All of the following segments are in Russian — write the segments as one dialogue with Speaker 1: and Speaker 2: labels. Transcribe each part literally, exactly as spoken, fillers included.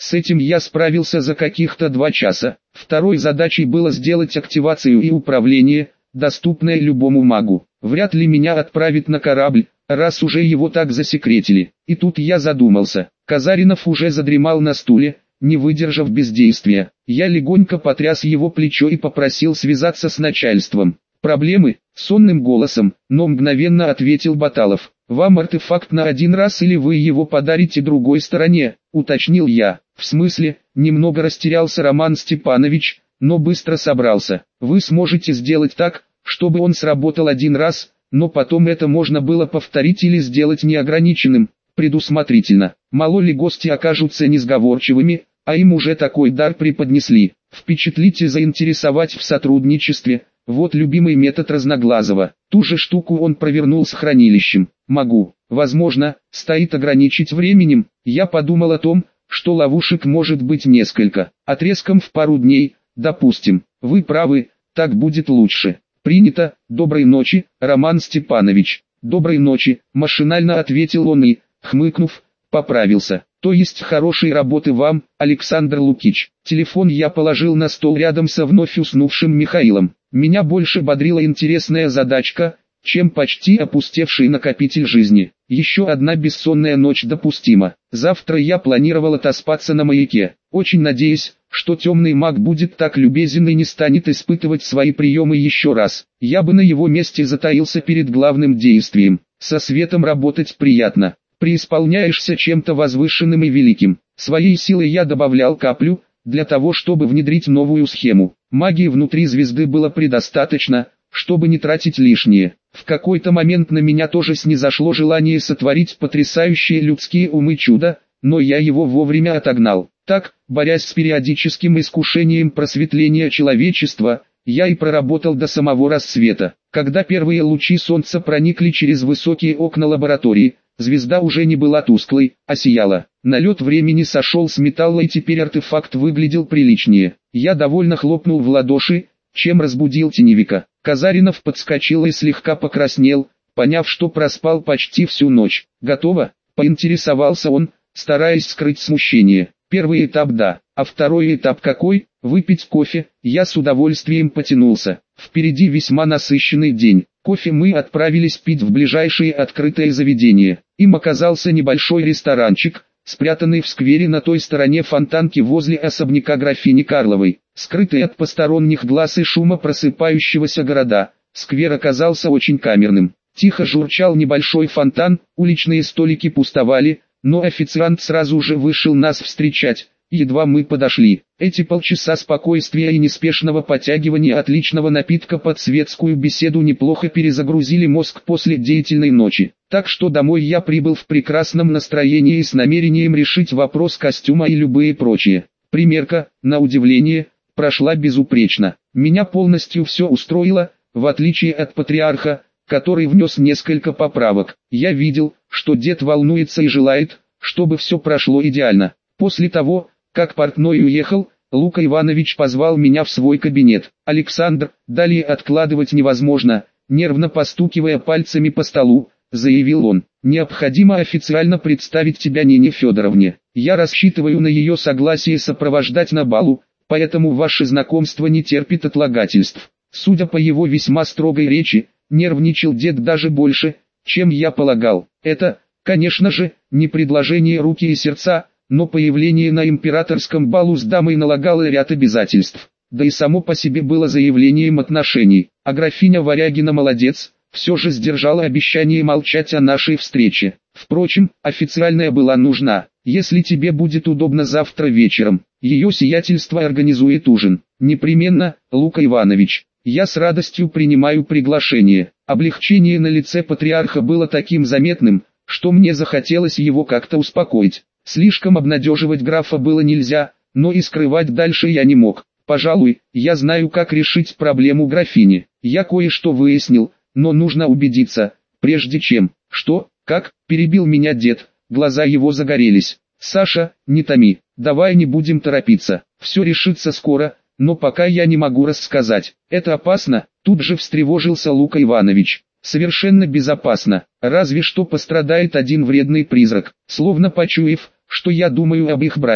Speaker 1: С этим я справился за каких-то два часа. Второй задачей было сделать активацию и управление, доступное любому магу. Вряд ли меня отправят на корабль, раз уже его так засекретили. И тут я задумался. Казаринов уже задремал на стуле, не выдержав бездействия. Я легонько потряс его плечо и попросил связаться с начальством. «Проблемы?» — сонным голосом, но мгновенно ответил Баталов. «Вам артефакт на один раз или вы его подарите другой стороне?» — уточнил я. «В смысле?» — немного растерялся Роман Степанович, но быстро собрался. «Вы сможете сделать так, чтобы он сработал один раз, но потом это можно было повторить или сделать неограниченным, предусмотрительно. Мало ли гости окажутся несговорчивыми, а им уже такой дар преподнесли. Впечатлить и заинтересовать в сотрудничестве – вот любимый метод Разноглазого. Ту же штуку он провернул с хранилищем. Могу, возможно, стоит ограничить временем. Я подумал о том, что ловушек может быть несколько. Отрезком в пару дней, допустим. Вы правы, так будет лучше. Принято. Доброй ночи, Роман Степанович. Доброй ночи, машинально ответил он и, хмыкнув, поправился. То есть хорошей работы вам, Александр Лукич. Телефон я положил на стол рядом со вновь уснувшим Михаилом. Меня больше бодрила интересная задачка, чем почти опустевший накопитель жизни. Еще одна бессонная ночь допустима. Завтра я планировал отоспаться на маяке. Очень надеюсь, что темный маг будет так любезен и не станет испытывать свои приемы еще раз. Я бы на его месте затаился перед главным действием. Со светом работать приятно. Преисполняешься чем-то возвышенным и великим. Своей силой я добавлял каплю, для того чтобы внедрить новую схему. Магии внутри звезды было предостаточно, чтобы не тратить лишнее. В какой-то момент на меня тоже снизошло желание сотворить потрясающие людские умы чудо, но я его вовремя отогнал. Так, борясь с периодическим искушением просветления человечества, я и проработал до самого рассвета. Когда первые лучи солнца проникли через высокие окна лаборатории, звезда уже не была тусклой, а сияла. Налет времени сошел с металла и теперь артефакт выглядел приличнее. Я довольно хлопнул в ладоши, чем разбудил теневика. Казаринов подскочил и слегка покраснел, поняв, что проспал почти всю ночь. «Готово?» — поинтересовался он, стараясь скрыть смущение. «Первый этап да, а второй этап какой? Выпить кофе?» Я с удовольствием потянулся. Впереди весьма насыщенный день. Кофе мы отправились пить в ближайшее открытое заведение. Им оказался небольшой ресторанчик, спрятанный в сквере на той стороне фонтанки возле особняка графини Карловой. Скрытый от посторонних глаз и шума просыпающегося города, сквер оказался очень камерным. Тихо журчал небольшой фонтан, уличные столики пустовали, но официант сразу же вышел нас встречать. Едва мы подошли, эти полчаса спокойствия и неспешного потягивания отличного напитка под светскую беседу неплохо перезагрузили мозг после деятельной ночи. Так что домой я прибыл в прекрасном настроении и с намерением решить вопрос костюма и любые прочие. Примерка, на удивление, прошла безупречно. Меня полностью все устроило, в отличие от патриарха, который внес несколько поправок. Я видел, что дед волнуется и желает, чтобы все прошло идеально. После того, как портной уехал, Лука Иванович позвал меня в свой кабинет. «Александр, далее откладывать невозможно», нервно постукивая пальцами по столу, заявил он. «Необходимо официально представить тебя Нине Федоровне. Я рассчитываю на ее согласие сопровождать на балу, поэтому ваше знакомство не терпит отлагательств». Судя по его весьма строгой речи, нервничал дед даже больше, чем я полагал. Это, конечно же, не предложение руки и сердца, но появление на императорском балу с дамой налагало ряд обязательств. Да и само по себе было заявлением отношений. А графиня Варягина молодец, все же сдержала обещание молчать о нашей встрече. Впрочем, официальная была нужна. Если тебе будет удобно завтра вечером, ее сиятельство организует ужин. Непременно, Лука Иванович. Я с радостью принимаю приглашение. Облегчение на лице патриарха было таким заметным, что мне захотелось его как-то успокоить. Слишком обнадеживать графа было нельзя, но и скрывать дальше я не мог. Пожалуй, я знаю, как решить проблему графини. Я кое-что выяснил, но нужно убедиться, прежде чем... Что, как, перебил меня дед, глаза его загорелись. Саша, не томи, давай не будем торопиться, все решится скоро, но пока я не могу рассказать. Это опасно, тут же встревожился Лука Иванович. Совершенно безопасно, разве что пострадает один вредный призрак. Словно почуяв, что я думаю об их брате,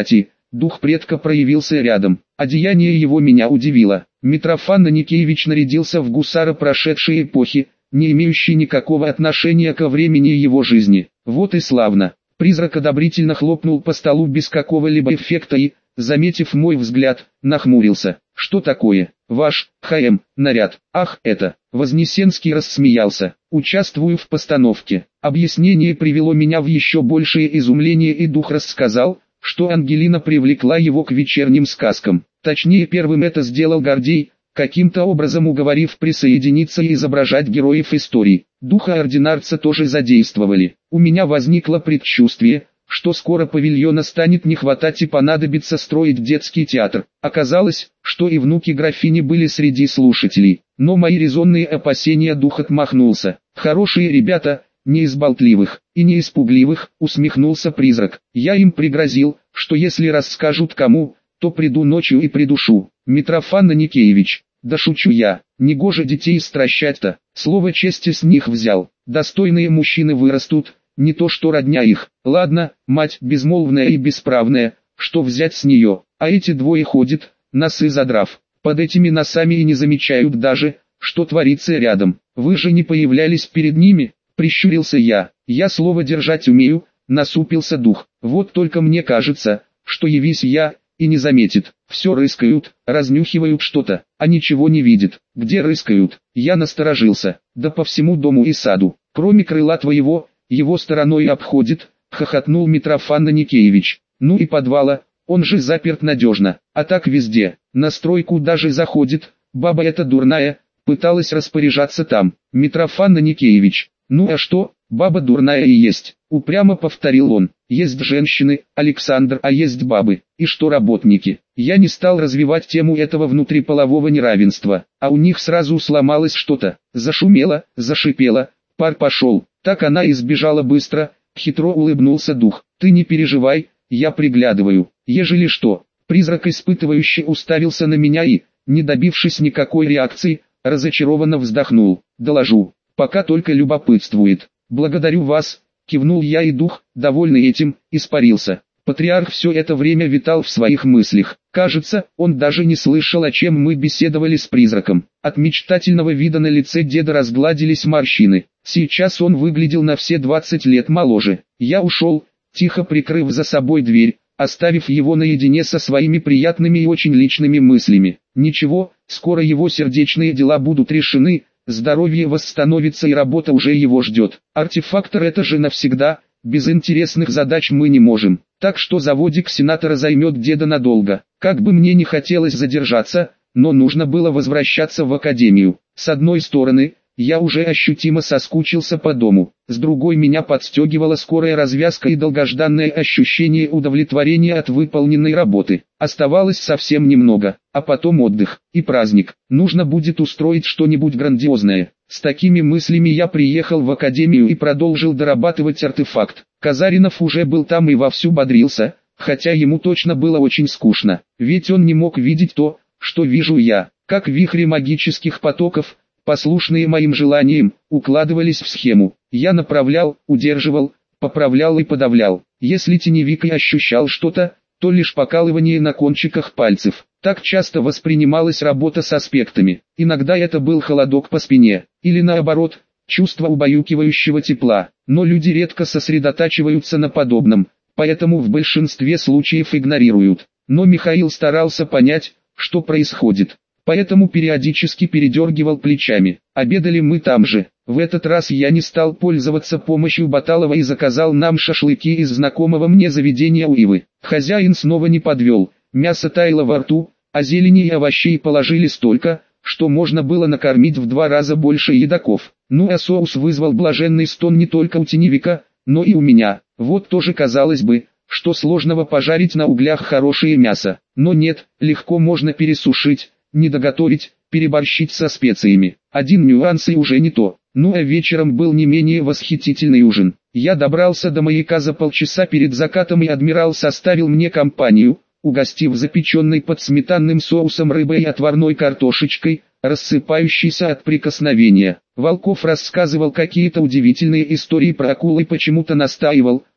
Speaker 1: дух предка проявился рядом. Одеяние его меня удивило. Митрофан Аникеевич нарядился в гусара прошедшей эпохи, не имеющий никакого отношения ко времени его жизни. Вот и славно. Призрак одобрительно хлопнул по столу без какого-либо эффекта и, заметив мой взгляд, нахмурился. «Что такое? Ваш, ХМ, наряд?» «Ах, это!» Вознесенский рассмеялся. «Участвую в постановке». Объяснение привело меня в еще большее изумление, и дух рассказал, что Ангелина привлекла его к вечерним сказкам. Точнее, первым это сделал Гордей, каким-то образом уговорив присоединиться и изображать героев истории. Духа-ординарца тоже задействовали. У меня возникло предчувствие, что скоро павильона станет не хватать и понадобится строить детский театр. Оказалось, что и внуки графини были среди слушателей. Но мои резонные опасения дух отмахнулся. «Хорошие ребята, не из болтливых и не из пугливых», усмехнулся призрак. «Я им пригрозил, что если расскажут кому, то приду ночью и придушу». «Митрофан Аникеевич, да шучу я, негоже детей стращать-то, слово чести с них взял. Достойные мужчины вырастут, не то что родня их. Ладно, мать безмолвная и бесправная, что взять с нее, а эти двое ходят, носы задрав. Под этими носами и не замечают даже, что творится рядом. Вы же не появлялись перед ними?» Прищурился я. «Я слово держать умею», насупился дух. «Вот только мне кажется, что явись я, и не заметит. Все рыскают, разнюхивают что-то, а ничего не видит. Где рыскают?» Я насторожился. «Да по всему дому и саду. Кроме крыла твоего, его стороной обходит», хохотнул Митрофан Аникеевич. «Ну и подвала, он же заперт надежно, а так везде. На стройку даже заходит, баба эта дурная, пыталась распоряжаться там». «Митрофан Аникеевич, ну а что, баба дурная и есть», упрямо повторил он. «Есть женщины, Александр, а есть бабы, и что работники». Я не стал развивать тему этого внутриполового неравенства, а у них сразу сломалось что-то, зашумело, зашипело, пар пошел. Так она и сбежала быстро, хитро улыбнулся дух. «Ты не переживай, я приглядываю, ежели что». Призрак испытывающе уставился на меня и, не добившись никакой реакции, разочарованно вздохнул. «Доложу, пока только любопытствует». «Благодарю вас», кивнул я, и дух, довольный этим, испарился. Патриарх все это время витал в своих мыслях. Кажется, он даже не слышал, о чем мы беседовали с призраком. От мечтательного вида на лице деда разгладились морщины. Сейчас он выглядел на все двадцать лет моложе. Я ушел, тихо прикрыв за собой дверь, оставив его наедине со своими приятными и очень личными мыслями. Ничего, скоро его сердечные дела будут решены, здоровье восстановится и работа уже его ждет. Артефактор — это же навсегда, без интересных задач мы не можем. Так что заводик сенатора займет деда надолго. Как бы мне не хотелось задержаться, но нужно было возвращаться в академию. С одной стороны, я уже ощутимо соскучился по дому. С другой, меня подстегивала скорая развязка и долгожданное ощущение удовлетворения от выполненной работы. Оставалось совсем немного, а потом отдых и праздник. Нужно будет устроить что-нибудь грандиозное. С такими мыслями я приехал в академию и продолжил дорабатывать артефакт. Казаринов уже был там и вовсю бодрился, хотя ему точно было очень скучно. Ведь он не мог видеть то, что вижу я. Как вихри магических потоков, послушные моим желаниям, укладывались в схему. Я направлял, удерживал, поправлял и подавлял. Если теневик и ощущал что-то, то лишь покалывание на кончиках пальцев. Так часто воспринималась работа с аспектами. Иногда это был холодок по спине, или наоборот, чувство убаюкивающего тепла. Но люди редко сосредотачиваются на подобном, поэтому в большинстве случаев игнорируют. Но Михаил старался понять, что происходит. Поэтому периодически передергивал плечами. Обедали мы там же. В этот раз я не стал пользоваться помощью Баталова и заказал нам шашлыки из знакомого мне заведения у Ивы. Хозяин снова не подвел. Мясо таяло во рту, а зелени и овощей положили столько, что можно было накормить в два раза больше едоков. Ну а соус вызвал блаженный стон не только у теневика, но и у меня. Вот тоже казалось бы, что сложного пожарить на углях хорошее мясо. Но нет, легко можно пересушить, недоготовить, переборщить со специями. Один нюанс и уже не то. Ну а вечером был не менее восхитительный ужин. Я добрался до маяка за полчаса перед закатом, и адмирал составил мне компанию, угостив запеченной под сметанным соусом рыбой и отварной картошечкой, рассыпающейся от прикосновения. Волков рассказывал какие-то удивительные истории про акул и почему-то настаивал,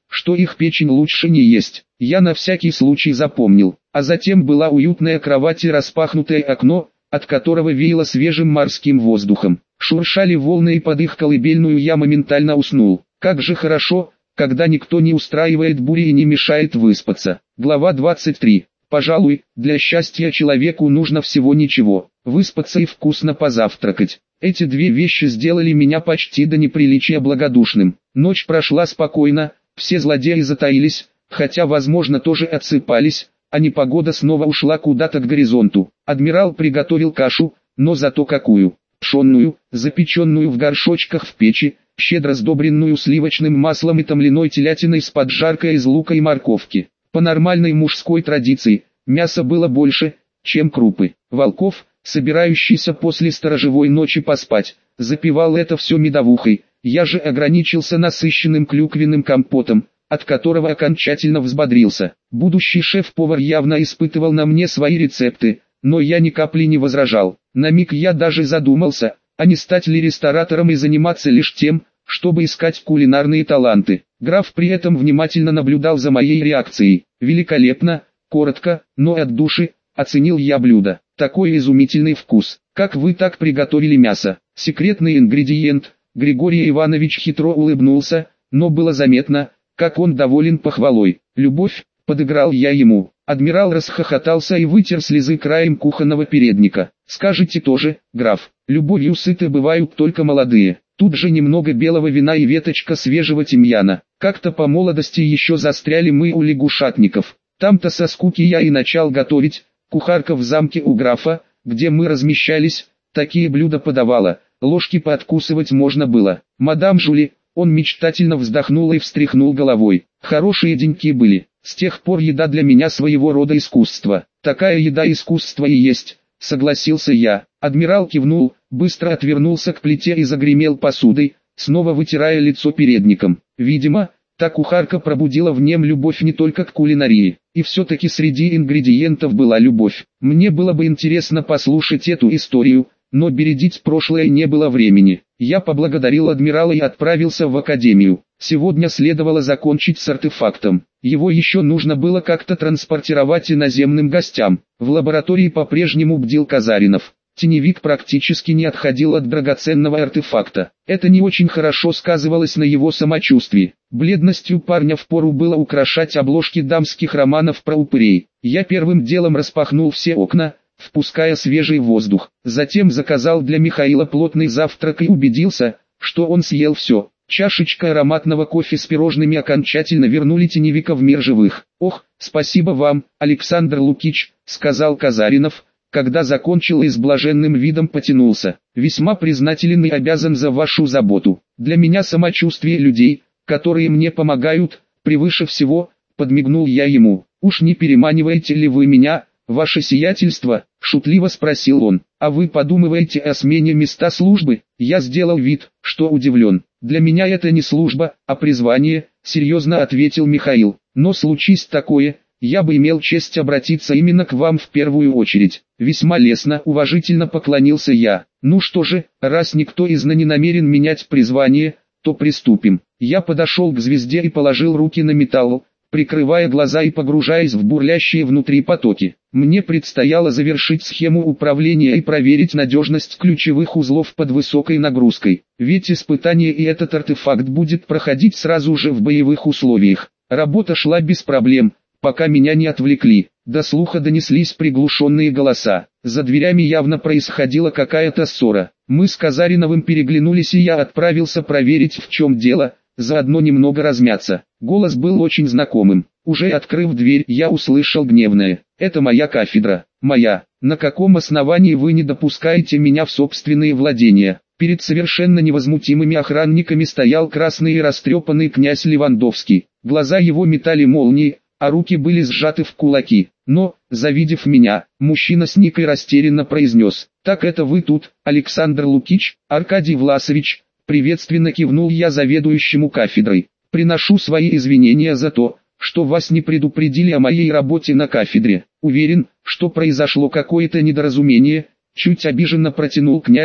Speaker 1: что их печень лучше не есть. Я на всякий случай запомнил. А затем была уютная кровать и распахнутое окно, от которого веяло свежим морским воздухом. Шуршали волны, и под их колыбельную я моментально уснул. Как же хорошо, когда никто не устраивает бури и не мешает выспаться. Глава двадцать три. Пожалуй, для счастья человеку нужно всего ничего: выспаться и вкусно позавтракать. Эти две вещи сделали меня почти до неприличия благодушным. Ночь прошла спокойно, все злодеи затаились, хотя возможно тоже отсыпались, а непогода снова ушла куда-то к горизонту. Адмирал приготовил кашу, но зато какую: пшенную, запеченную в горшочках в печи, щедро сдобренную сливочным маслом и томленой телятиной с поджаркой из лука и морковки. По нормальной мужской традиции, мяса было больше, чем крупы. Волков, собирающийся после сторожевой ночи поспать, запивал это все медовухой. Я же ограничился насыщенным клюквенным компотом, от которого окончательно взбодрился. Будущий шеф-повар явно испытывал на мне свои рецепты, но я ни капли не возражал. На миг я даже задумался, а не стать ли ресторатором и заниматься лишь тем, чтобы искать кулинарные таланты. Граф при этом внимательно наблюдал за моей реакцией. Великолепно, коротко, но от души, оценил я блюдо. Такой изумительный вкус. Как вы так приготовили мясо? Секретный ингредиент. Григорий Иванович хитро улыбнулся, но было заметно, как он доволен похвалой. Любовь, подыграл я ему. Адмирал расхохотался и вытер слезы краем кухонного передника. Скажите тоже, граф, любовью сыты бывают только молодые. Тут же немного белого вина и веточка свежего тимьяна. Как-то по молодости еще застряли мы у лягушатников. Там-то со скуки я и начал готовить. Кухарка в замке у графа, где мы размещались, такие блюда подавала. Ложки пооткусывать можно было. Мадам Жули, он мечтательно вздохнул и встряхнул головой. Хорошие деньки были. С тех пор еда для меня своего рода искусство. Такая еда искусство и есть, согласился я. Адмирал кивнул, быстро отвернулся к плите и загремел посудой, снова вытирая лицо передником. Видимо, та кухарка пробудила в нем любовь не только к кулинарии. И все-таки среди ингредиентов была любовь. Мне было бы интересно послушать эту историю, но бередить прошлое не было времени. Я поблагодарил адмирала и отправился в академию. Сегодня следовало закончить с артефактом. Его еще нужно было как-то транспортировать иноземным гостям. В лаборатории по-прежнему бдил Казаринов. Теневик практически не отходил от драгоценного артефакта. Это не очень хорошо сказывалось на его самочувствии. Бледностью парня впору было украшать обложки дамских романов про упырей. Я первым делом распахнул все окна, впуская свежий воздух. Затем заказал для Михаила плотный завтрак и убедился, что он съел все. Чашечка ароматного кофе с пирожными окончательно вернули Теневика в мир живых. «Ох, спасибо вам, Александр Лукич», — сказал Казаринов, когда закончил и с блаженным видом потянулся. «Весьма признателен и обязан за вашу заботу. Для меня самочувствие людей, которые мне помогают, превыше всего», — подмигнул я ему. «Уж не переманиваете ли вы меня, ваше сиятельство?» — шутливо спросил он. «А вы подумываете о смене места службы?» Я сделал вид, что удивлен. «Для меня это не служба, а призвание», — серьезно ответил Михаил. «Но случись такое, я бы имел честь обратиться именно к вам в первую очередь». Весьма лестно, уважительно поклонился я. «Ну что же, раз никто из нас не намерен менять призвание, то приступим». Я подошел к звезде и положил руки на металл, прикрывая глаза и погружаясь в бурлящие внутри потоки. Мне предстояло завершить схему управления и проверить надежность ключевых узлов под высокой нагрузкой. Ведь испытание и этот артефакт будет проходить сразу же в боевых условиях. Работа шла без проблем, пока меня не отвлекли. До слуха донеслись приглушенные голоса. За дверями явно происходила какая-то ссора. Мы с Казариновым переглянулись, и я отправился проверить, в чем дело, заодно немного размяться. Голос был очень знакомым. Уже открыв дверь, я услышал гневное: «Это моя кафедра, моя. На каком основании вы не допускаете меня в собственные владения?» Перед совершенно невозмутимыми охранниками стоял красный и растрепанный князь Левандовский. Глаза его метали молнии, а руки были сжаты в кулаки. Но, завидев меня, мужчина сник и растерянно произнес: «Так это вы тут, Александр Лукич?» «Аркадий Власович», приветственно кивнул я заведующему кафедрой. «Приношу свои извинения за то, что вас не предупредили о моей работе на кафедре. Уверен, что произошло какое-то недоразумение», чуть обиженно протянул князь,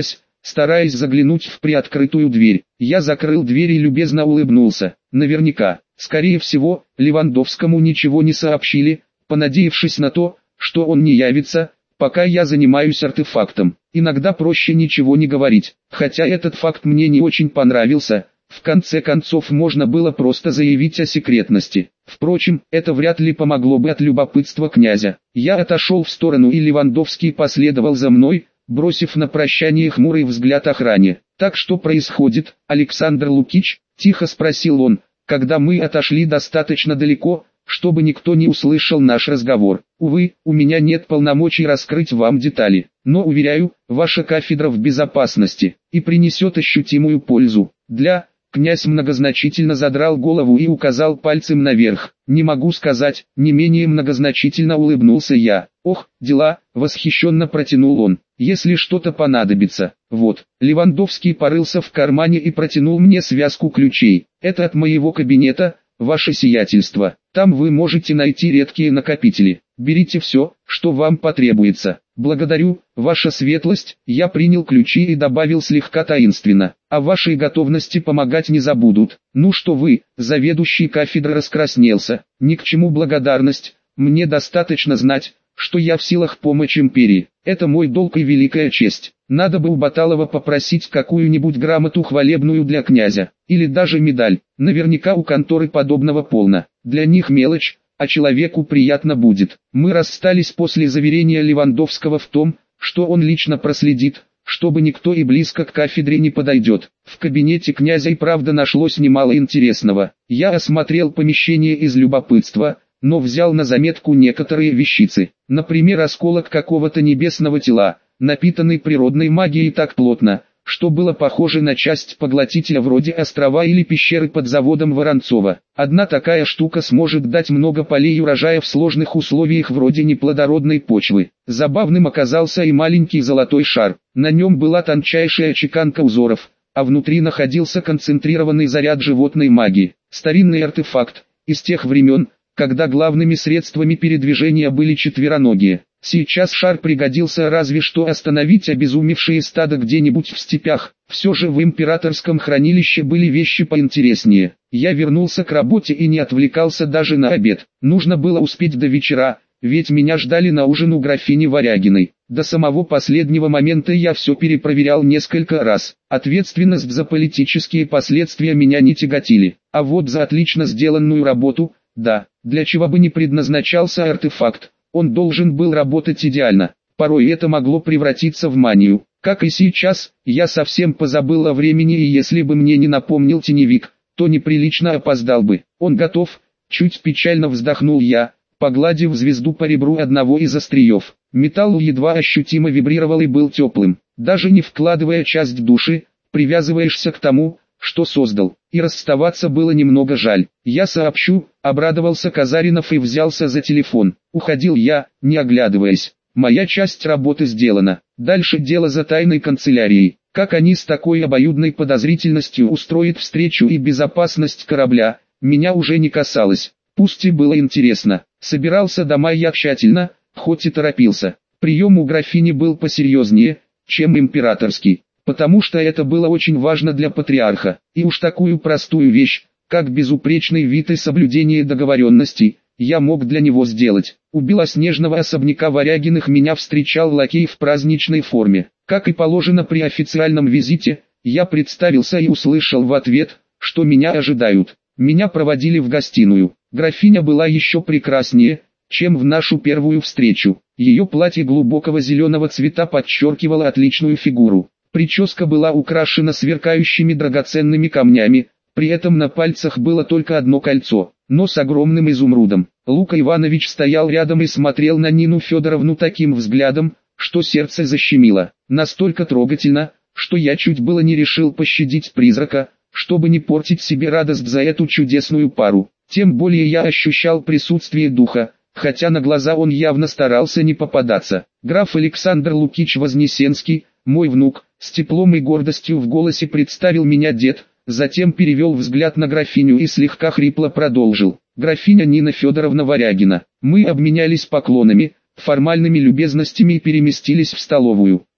Speaker 1: стараясь заглянуть в приоткрытую дверь. Я закрыл дверь и любезно улыбнулся. Наверняка, скорее всего, Левандовскому ничего не сообщили, понадеявшись на то, что он не явится, пока я занимаюсь артефактом. Иногда проще ничего не говорить, хотя этот факт мне не очень понравился. В конце концов можно было просто заявить о секретности. Впрочем, это вряд ли помогло бы от любопытства князя. Я отошел в сторону, и Левандовский последовал за мной, бросив на прощание хмурый взгляд охране. «Так что происходит, Александр Лукич?» – тихо спросил он, когда мы отошли достаточно далеко, чтобы никто не услышал наш разговор. «Увы, у меня нет полномочий раскрыть вам детали, но, уверяю, ваша кафедра в безопасности и принесет ощутимую пользу. Для...» Князь многозначительно задрал голову и указал пальцем наверх. «Не могу сказать», не менее многозначительно улыбнулся я. «Ох, дела», восхищенно протянул он. «Если что-то понадобится, вот». Левандовский порылся в кармане и протянул мне связку ключей. «Это от моего кабинета, ваше сиятельство. Там вы можете найти редкие накопители. Берите все, что вам потребуется». «Благодарю, ваша светлость», я принял ключи и добавил слегка таинственно. «О вашей готовности помогать не забудут». «Ну что вы», заведующий кафедры раскраснелся. «Ни к чему благодарность, мне достаточно знать, что я в силах помочь империи. Это мой долг и великая честь. Надо бы у Баталова попросить какую-нибудь грамоту хвалебную для князя, или даже медаль. Наверняка у конторы подобного полно. Для них мелочь, а человеку приятно будет». Мы расстались после заверения Левандовского в том, что он лично проследит, чтобы никто и близко к кафедре не подойдет. В кабинете князя и правда нашлось немало интересного. Я осмотрел помещение из любопытства, но взял на заметку некоторые вещицы. Например, осколок какого-то небесного тела, напитанный природной магией так плотно, что было похоже на часть поглотителя вроде острова или пещеры под заводом Воронцова. Одна такая штука сможет дать много полей урожая в сложных условиях вроде неплодородной почвы. Забавным оказался и маленький золотой шар. На нем была тончайшая чеканка узоров, а внутри находился концентрированный заряд животной магии. Старинный артефакт, из тех времен, когда главными средствами передвижения были четвероногие. Сейчас шар пригодился разве что остановить обезумевшие стада где-нибудь в степях. Все же в императорском хранилище были вещи поинтереснее. Я вернулся к работе и не отвлекался даже на обед. Нужно было успеть до вечера, ведь меня ждали на ужин у графини Варягиной. До самого последнего момента я все перепроверял несколько раз. Ответственность за политические последствия меня не тяготили. А вот за отлично сделанную работу, да, для чего бы ни предназначался артефакт, он должен был работать идеально. Порой это могло превратиться в манию. Как и сейчас, я совсем позабыл о времени, и если бы мне не напомнил теневик, то неприлично опоздал бы. Он готов, чуть печально вздохнул я, погладив звезду по ребру одного из остриев. Металл едва ощутимо вибрировал и был теплым. Даже не вкладывая часть души, привязываешься к тому, что создал, и расставаться было немного жаль. «Я сообщу», — обрадовался Казаринов и взялся за телефон. Уходил я, не оглядываясь. Моя часть работы сделана. Дальше дело за тайной канцелярией. Как они с такой обоюдной подозрительностью устроят встречу и безопасность корабля, меня уже не касалось. Пусть и было интересно. Собирался домой я тщательно, хоть и торопился. Прием у графини был посерьезнее, чем императорский. Потому что это было очень важно для патриарха, и уж такую простую вещь, как безупречный вид и соблюдение договоренностей, я мог для него сделать. У белоснежного особняка Варягиных меня встречал лакей в праздничной форме. Как и положено при официальном визите, я представился и услышал в ответ, что меня ожидают. Меня проводили в гостиную. Графиня была еще прекраснее, чем в нашу первую встречу. Ее платье глубокого зеленого цвета подчеркивало отличную фигуру. Прическа была украшена сверкающими драгоценными камнями, при этом на пальцах было только одно кольцо, но с огромным изумрудом. Лука Иванович стоял рядом и смотрел на Нину Федоровну таким взглядом, что сердце защемило. Настолько трогательно, что я чуть было не решил пощадить призрака, чтобы не портить себе радость за эту чудесную пару. Тем более я ощущал присутствие духа, хотя на глаза он явно старался не попадаться. Граф Александр Лукич Вознесенский, мой внук, с теплом и гордостью в голосе представил меня дед, затем перевел взгляд на графиню и слегка хрипло продолжил. Графиня Нина Федоровна Варягина. Мы обменялись поклонами, формальными любезностями и переместились в столовую.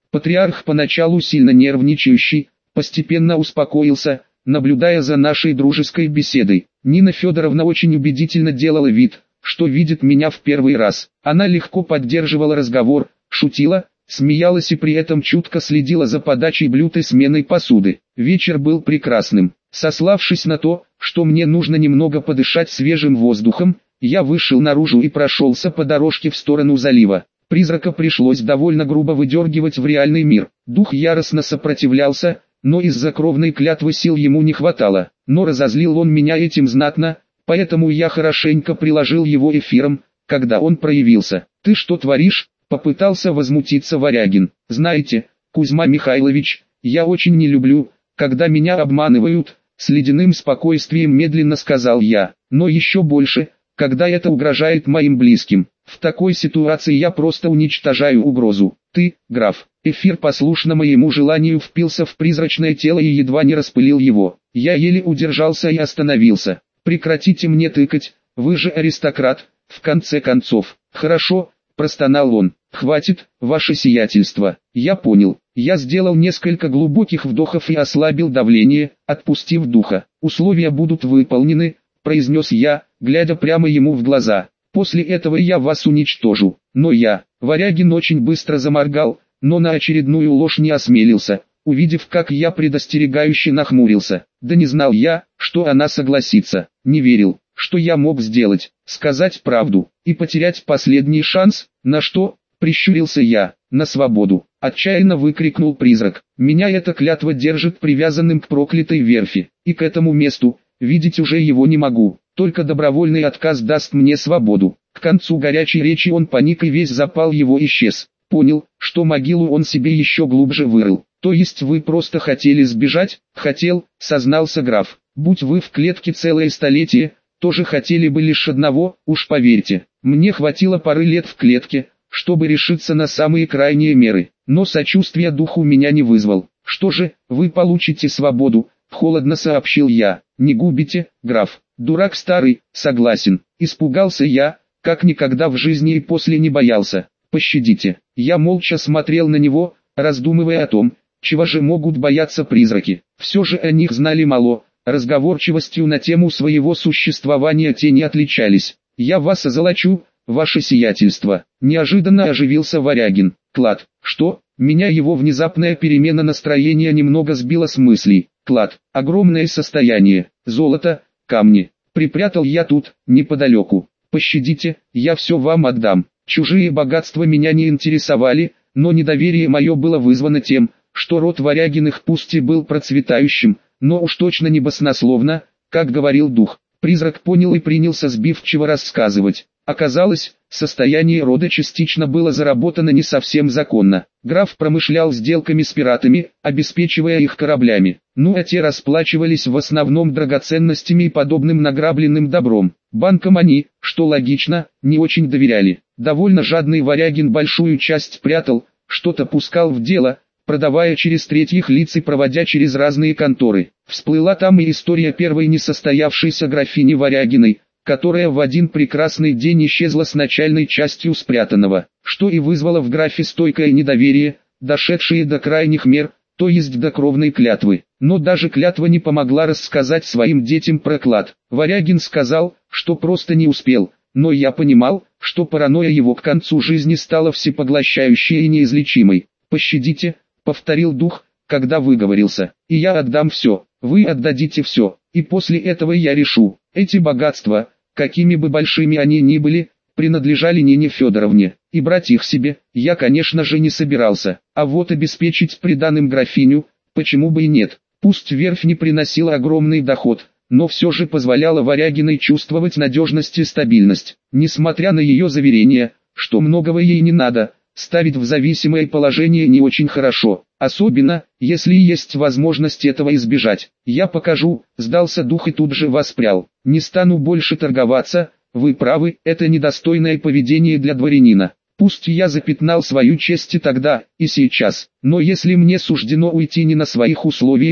Speaker 1: Патриарх, поначалу сильно нервничающий, постепенно успокоился, наблюдая за нашей дружеской беседой. Нина Федоровна очень убедительно делала вид, что видит меня в первый раз. Она легко поддерживала разговор, шутила, смеялась и при этом чутко следила за подачей блюд и сменой посуды. Вечер был прекрасным. Сославшись на то, что мне нужно немного подышать свежим воздухом, я вышел наружу и прошелся по дорожке в сторону залива. Призрака пришлось довольно грубо выдергивать в реальный мир. Дух яростно сопротивлялся, но из-за кровной клятвы сил ему не хватало. Но разозлил он меня этим знатно, поэтому я хорошенько приложил его эфиром, когда он проявился. «Ты что творишь?» — попытался возмутиться Варягин. «Знаете, Кузьма Михайлович, я очень не люблю, когда меня обманывают», — с ледяным спокойствием медленно сказал я. «Но еще больше, когда это угрожает моим близким. В такой ситуации я просто уничтожаю угрозу. Ты, граф». Эфир послушно моему желанию впился в призрачное тело и едва не распылил его. Я еле удержался и остановился. «Прекратите мне тыкать, вы же аристократ, в конце концов». «Хорошо», — простонал он. «Хватит, ваше сиятельство». Я понял. Я сделал несколько глубоких вдохов и ослабил давление, отпустив духа. «Условия будут выполнены», — произнес я, глядя прямо ему в глаза. «После этого я вас уничтожу». Но я, Варягин очень быстро заморгал, но на очередную ложь не осмелился, увидев, как я предостерегающе нахмурился. Да не знал я, что она согласится. Не верил, что я мог сделать, сказать правду и потерять последний шанс. На что? Прищурился я. «На свободу», — отчаянно выкрикнул призрак. «Меня эта клятва держит привязанным к проклятой верфи, и к этому месту, видеть уже его не могу, только добровольный отказ даст мне свободу». К концу горячей речи он паник и весь запал его исчез. Понял, что могилу он себе еще глубже вырыл. «То есть вы просто хотели сбежать?» «Хотел», — сознался граф. «Будь вы в клетке целое столетие, тоже хотели бы лишь одного, уж поверьте. Мне хватило пары лет в клетке, чтобы решиться на самые крайние меры, но сочувствия дух у меня не вызвал». «Что же, вы получите свободу», — холодно сообщил я. «Не губите, граф». «Дурак старый, согласен». Испугался я, как никогда в жизни и после не боялся. «Пощадите». Я молча смотрел на него, раздумывая о том, чего же могут бояться призраки. Все же о них знали мало, разговорчивостью на тему своего существования те не отличались. «Я вас озолочу, ваше сиятельство», — неожиданно оживился Варягин. «Клад». «Что?» Меня его внезапная перемена настроения немного сбила с мыслей. «Клад. Огромное состояние. Золото, камни. Припрятал я тут, неподалеку. Пощадите, я все вам отдам». Чужие богатства меня не интересовали, но недоверие мое было вызвано тем, что род Варягиных пусть и был процветающим, но уж точно не баснословно, как говорил дух. Призрак понял и принялся сбивчиво рассказывать. Оказалось, состояние рода частично было заработано не совсем законно. Граф промышлял сделками с пиратами, обеспечивая их кораблями. Ну а те расплачивались в основном драгоценностями и подобным награбленным добром. Банкам они, что логично, не очень доверяли. Довольно жадный Варягин большую часть прятал, что-то пускал в дело, продавая через третьих лиц и проводя через разные конторы. Всплыла там и история первой несостоявшейся графини Варягиной, которая в один прекрасный день исчезла с начальной частью спрятанного, что и вызвало в графе стойкое недоверие, дошедшее до крайних мер, то есть до кровной клятвы. Но даже клятва не помогла рассказать своим детям про клад. Варягин сказал, что просто не успел, но я понимал, что паранойя его к концу жизни стала всепоглощающей и неизлечимой. «Пощадите», — повторил дух, когда выговорился, — «и я отдам все, вы отдадите все, и после этого я решу». Эти богатства, какими бы большими они ни были, принадлежали Нине Федоровне, и брать их себе, я конечно же не собирался, а вот обеспечить приданым графиню, почему бы и нет. Пусть верфь не приносила огромный доход, но все же позволяла Варягиной чувствовать надежность и стабильность, несмотря на ее заверения, что многого ей не надо, ставить в зависимое положение не очень хорошо, особенно, если есть возможность этого избежать. «Я покажу», — сдался дух и тут же воспрял. «Не стану больше торговаться, вы правы, это недостойное поведение для дворянина. Пусть я запятнал свою честь и тогда, и сейчас, но если мне суждено уйти не на своих условиях,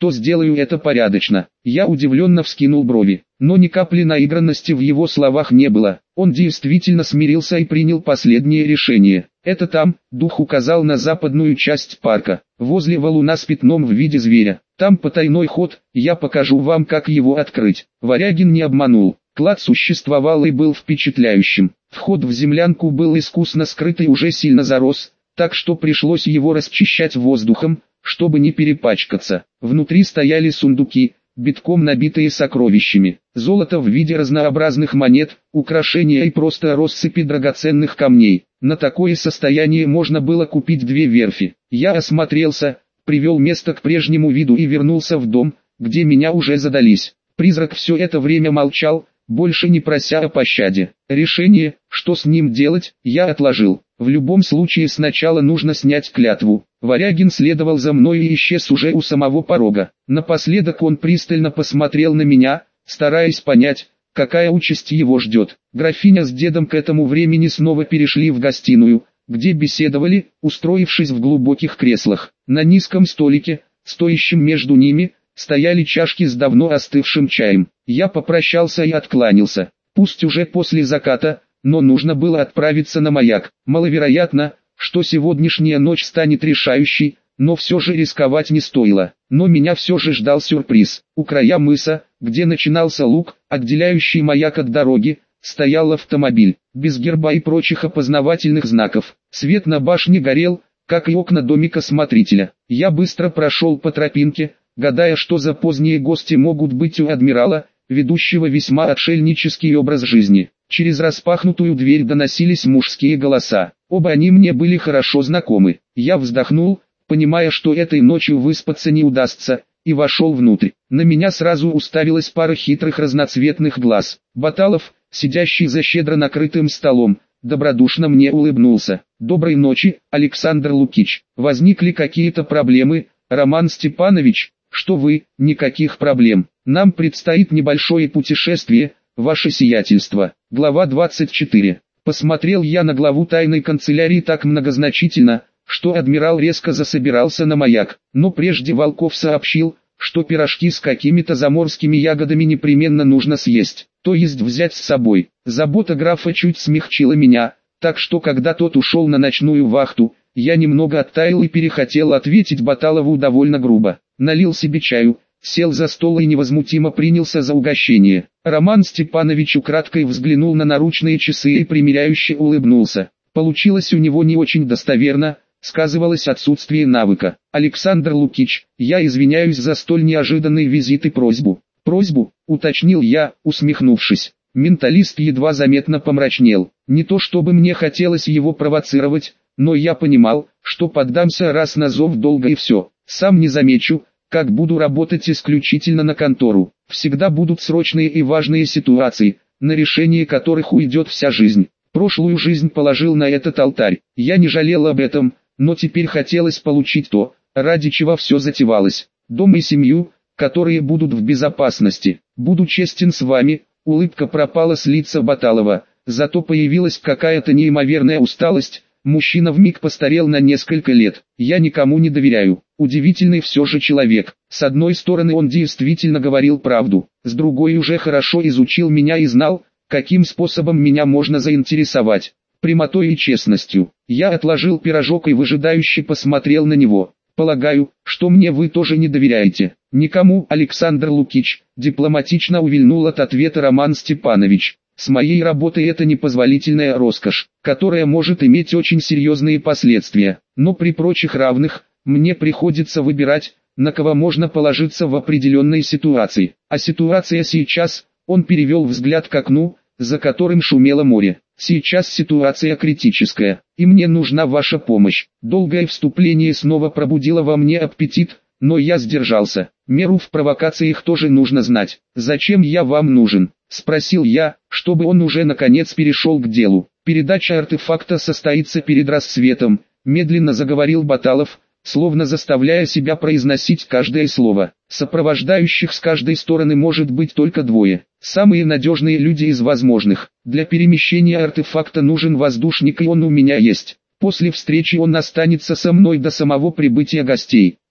Speaker 1: то сделаю это порядочно. Я удивленно вскинул брови, но ни капли наигранности в его словах не было. Он действительно смирился и принял последнее решение. Это там, дух указал на западную часть парка, возле валуна с пятном в виде зверя. Там потайной ход, я покажу вам, как его открыть. Варягин не обманул. Клад существовал и был впечатляющим. Вход в землянку был искусно скрыт и уже сильно зарос, так что пришлось его расчищать воздухом, чтобы не перепачкаться. Внутри стояли сундуки, битком набитые сокровищами. Золото в виде разнообразных монет, украшения и просто россыпи драгоценных камней. На такое состояние можно было купить две верфи. Я осмотрелся, привел место к прежнему виду и вернулся в дом, где меня уже задались. Призрак все это время молчал, больше не прося о пощаде. Решение, что с ним делать, я отложил. В любом случае сначала нужно снять клятву. Варягин следовал за мной и исчез уже у самого порога. Напоследок он пристально посмотрел на меня, стараясь понять, какая участь его ждет. Графиня с дедом к этому времени снова перешли в гостиную, где беседовали, устроившись в глубоких креслах. На низком столике, стоящем между ними, стояли чашки с давно остывшим чаем. Я попрощался и откланялся. Пусть уже после заката, но нужно было отправиться на маяк. Маловероятно, что сегодняшняя ночь станет решающей, но все же рисковать не стоило. Но меня все же ждал сюрприз. У края мыса, где начинался луг, отделяющий маяк от дороги, стоял автомобиль, без герба и прочих опознавательных знаков. Свет на башне горел, как и окна домика смотрителя. Я быстро прошел по тропинке, гадая, что за поздние гости могут быть у адмирала, ведущего весьма отшельнический образ жизни. Через распахнутую дверь доносились мужские голоса. Оба они мне были хорошо знакомы. Я вздохнул, понимая, что этой ночью выспаться не удастся, и вошел внутрь. На меня сразу уставилась пара хитрых разноцветных глаз. Баталов, сидящий за щедро накрытым столом, добродушно мне улыбнулся. «Доброй ночи, Александр Лукич. Возникли какие-то проблемы, Роман Степанович?» «Что вы, никаких проблем. Нам предстоит небольшое путешествие, ваше сиятельство». Глава двадцать четыре. Посмотрел я на главу тайной канцелярии так многозначительно, что адмирал резко засобирался на маяк. Но прежде Волков сообщил, что пирожки с какими-то заморскими ягодами непременно нужно съесть, то есть взять с собой. Забота графа чуть смягчила меня, так что когда тот ушел на ночную вахту, я немного оттаял и перехотел ответить Баталову довольно грубо. Налил себе чаю, сел за стол и невозмутимо принялся за угощение. Роман Степанович украдкой взглянул на наручные часы и примиряюще улыбнулся. Получилось у него не очень достоверно, сказывалось отсутствие навыка. «Александр Лукич, я извиняюсь за столь неожиданный визит и просьбу». «Просьбу?» — уточнил я, усмехнувшись. Менталист едва заметно помрачнел. Не то чтобы мне хотелось его провоцировать, но я понимал, что поддамся раз на зов долго и все. Сам не замечу, как буду работать исключительно на контору. Всегда будут срочные и важные ситуации, на решение которых уйдет вся жизнь. Прошлую жизнь положил на этот алтарь. Я не жалел об этом, но теперь хотелось получить то, ради чего все затевалось. Дом и семью, которые будут в безопасности. Буду честен с вами, улыбка пропала с лица Баталова, зато появилась какая-то неимоверная усталость. Мужчина вмиг постарел на несколько лет. Я никому не доверяю. Удивительный все же человек. С одной стороны он действительно говорил правду, с другой уже хорошо изучил меня и знал, каким способом меня можно заинтересовать. Прямотой и честностью. Я отложил пирожок и выжидающе посмотрел на него. Полагаю, что мне вы тоже не доверяете. Никому, Александр Лукич, дипломатично увильнул от ответа Роман Степанович. С моей работой это непозволительная роскошь, которая может иметь очень серьезные последствия. Но при прочих равных, мне приходится выбирать, на кого можно положиться в определенной ситуации. А ситуация сейчас, он перевел взгляд к окну, за которым шумело море. Сейчас ситуация критическая, и мне нужна ваша помощь. Долгое вступление снова пробудило во мне аппетит, но я сдержался. Меру в провокациях тоже нужно знать. «Зачем я вам нужен?» — спросил я, чтобы он уже наконец перешел к делу. «Передача артефакта состоится перед рассветом», — медленно заговорил Баталов, словно заставляя себя произносить каждое слово. «Сопровождающих с каждой стороны может быть только двое. Самые надежные люди из возможных. Для перемещения артефакта нужен воздушник, и он у меня есть. После встречи он останется со мной до самого прибытия гостей.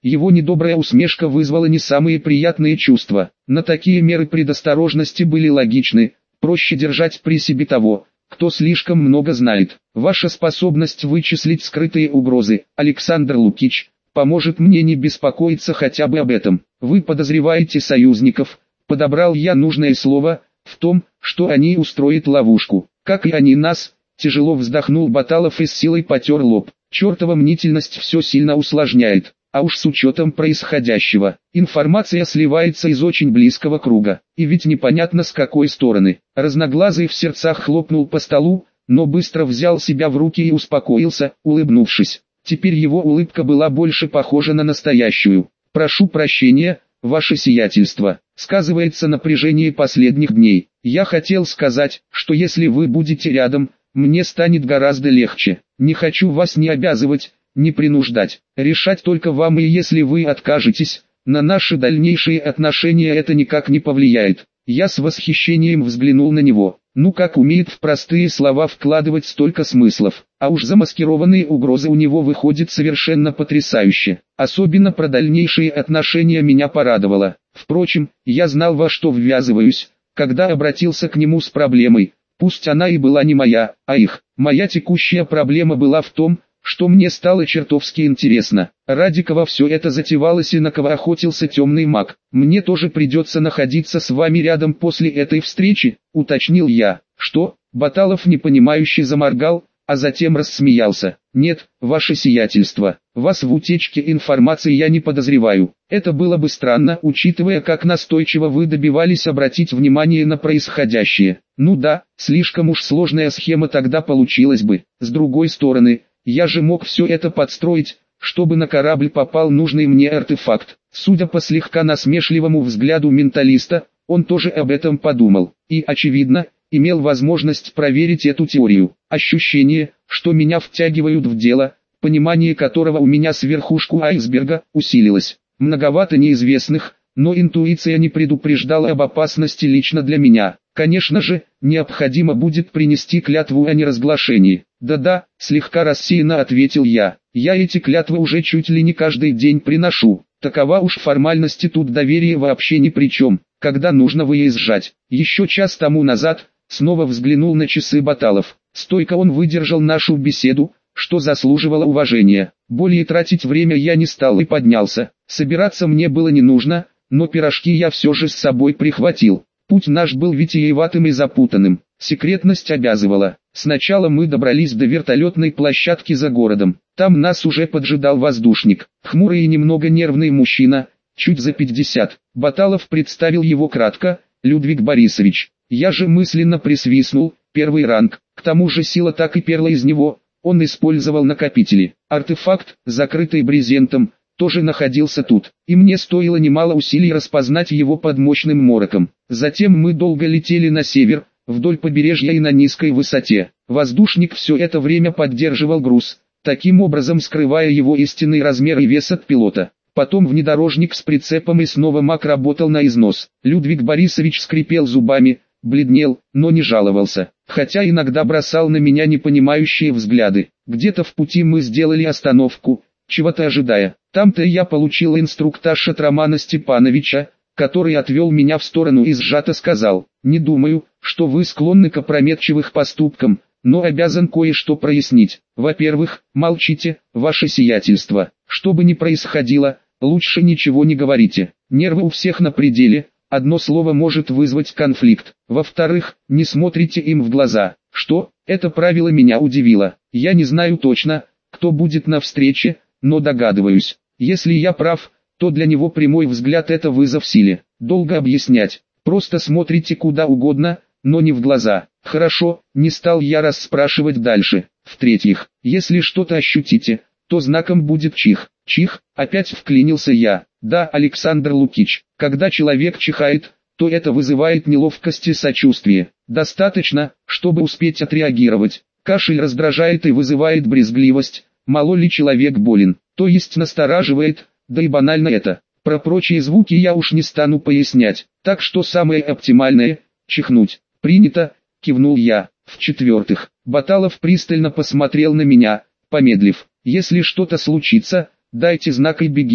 Speaker 1: Его недобрая усмешка вызвала не самые приятные чувства. На такие меры предосторожности были логичны, проще держать при себе того, кто слишком много знает. Ваша способность вычислить скрытые угрозы, Александр Лукич, поможет мне не беспокоиться хотя бы об этом. Вы подозреваете союзников, подобрал я нужное слово, в том, что они устроят ловушку. Как и они нас, тяжело вздохнул Баталов и с силой потер лоб. Чертова мнительность все сильно усложняет. А уж с учетом происходящего, информация сливается из очень близкого круга, и ведь непонятно с какой стороны. Разноглазый в сердцах хлопнул по столу, но быстро взял себя в руки и успокоился, улыбнувшись. Теперь его улыбка была больше похожа на настоящую. «Прошу прощения, ваше сиятельство, сказывается напряжение последних дней. Я хотел сказать, что если вы будете рядом, мне станет гораздо легче. Не хочу вас ни обязывать, не принуждать, решать только вам, и если вы откажетесь, на наши дальнейшие отношения это никак не повлияет». Я с восхищением взглянул на него. Ну как умеет в простые слова вкладывать столько смыслов, а уж замаскированные угрозы у него выходят совершенно потрясающе. Особенно про дальнейшие отношения меня порадовало. Впрочем, я знал, во что ввязываюсь, когда обратился к нему с проблемой, пусть она и была не моя, а их. Моя текущая проблема была в том, что мне стало чертовски интересно, ради кого все это затевалось и на кого охотился темный маг. «Мне тоже придется находиться с вами рядом после этой встречи», — уточнил я. «Что?» — Баталов непонимающе заморгал, а затем рассмеялся. «Нет, ваше сиятельство, вас в утечке информации я не подозреваю. Это было бы странно, учитывая, как настойчиво вы добивались обратить внимание на происходящее. Ну да, слишком уж сложная схема тогда получилась бы. С другой стороны, я же мог все это подстроить, чтобы на корабль попал нужный мне артефакт». Судя по слегка насмешливому взгляду менталиста, он тоже об этом подумал, и, очевидно, имел возможность проверить эту теорию. Ощущение, что меня втягивают в дело, понимание которого у меня с верхушку айсберга, усилилось. Многовато неизвестных, но интуиция не предупреждала об опасности лично для меня. Конечно же, необходимо будет принести клятву о неразглашении. «Да-да», — слегка рассеянно ответил я, — «я эти клятвы уже чуть ли не каждый день приношу. Такова уж формальность, и тут доверие вообще ни при чем, когда нужно выезжать». Еще час тому назад, снова взглянул на часы Баталов. Стойко он выдержал нашу беседу, что заслуживало уважения. Более тратить время я не стал и поднялся. Собираться мне было не нужно, но пирожки я все же с собой прихватил. Путь наш был витиеватым и запутанным. Секретность обязывала. Сначала мы добрались до вертолетной площадки за городом. Там нас уже поджидал воздушник. Хмурый и немного нервный мужчина, чуть за пятьдесят. Баталов представил его кратко: Людвиг Борисович. Я же мысленно присвистнул: первый ранг. К тому же сила так и перла из него. Он использовал накопители. Артефакт, закрытый брезентом, тоже находился тут, и мне стоило немало усилий распознать его под мощным мороком. Затем мы долго летели на север, вдоль побережья и на низкой высоте. Воздушник все это время поддерживал груз, таким образом скрывая его истинный размер и вес от пилота. Потом внедорожник с прицепом, и снова маг работал на износ. Людвиг Борисович скрипел зубами, бледнел, но не жаловался, хотя иногда бросал на меня непонимающие взгляды. Где-то в пути мы сделали остановку, чего-то ожидая. Там-то я получил инструктаж от Романа Степановича, который отвел меня в сторону и сжато сказал: «Не думаю, что вы склонны к опрометчивых поступкам, но обязан кое-что прояснить. Во-первых, молчите, ваше сиятельство. Что бы ни происходило, лучше ничего не говорите. Нервы у всех на пределе, одно слово может вызвать конфликт. Во-вторых, не смотрите им в глаза». Что? Это правило меня удивило. Я не знаю точно, кто будет на встрече, но догадываюсь. Если я прав, то для него прямой взгляд — это вызов силе. Долго объяснять. Просто смотрите куда угодно, но не в глаза. Хорошо, не стал я расспрашивать дальше. В-третьих, если что-то ощутите, то знаком будет чих. Чих, опять вклинился я. Да, Александр Лукич, когда человек чихает, то это вызывает неловкость и сочувствие. Достаточно, чтобы успеть отреагировать. Кашель раздражает и вызывает брезгливость. Мало ли человек болен, то есть настораживает, да и банально это. Про прочие звуки я уж не стану пояснять, так что самое оптимальное – чихнуть. «Принято», – кивнул я. В-четвертых, Баталов пристально посмотрел на меня, помедлив. «Если что-то случится, дайте знак и бегите.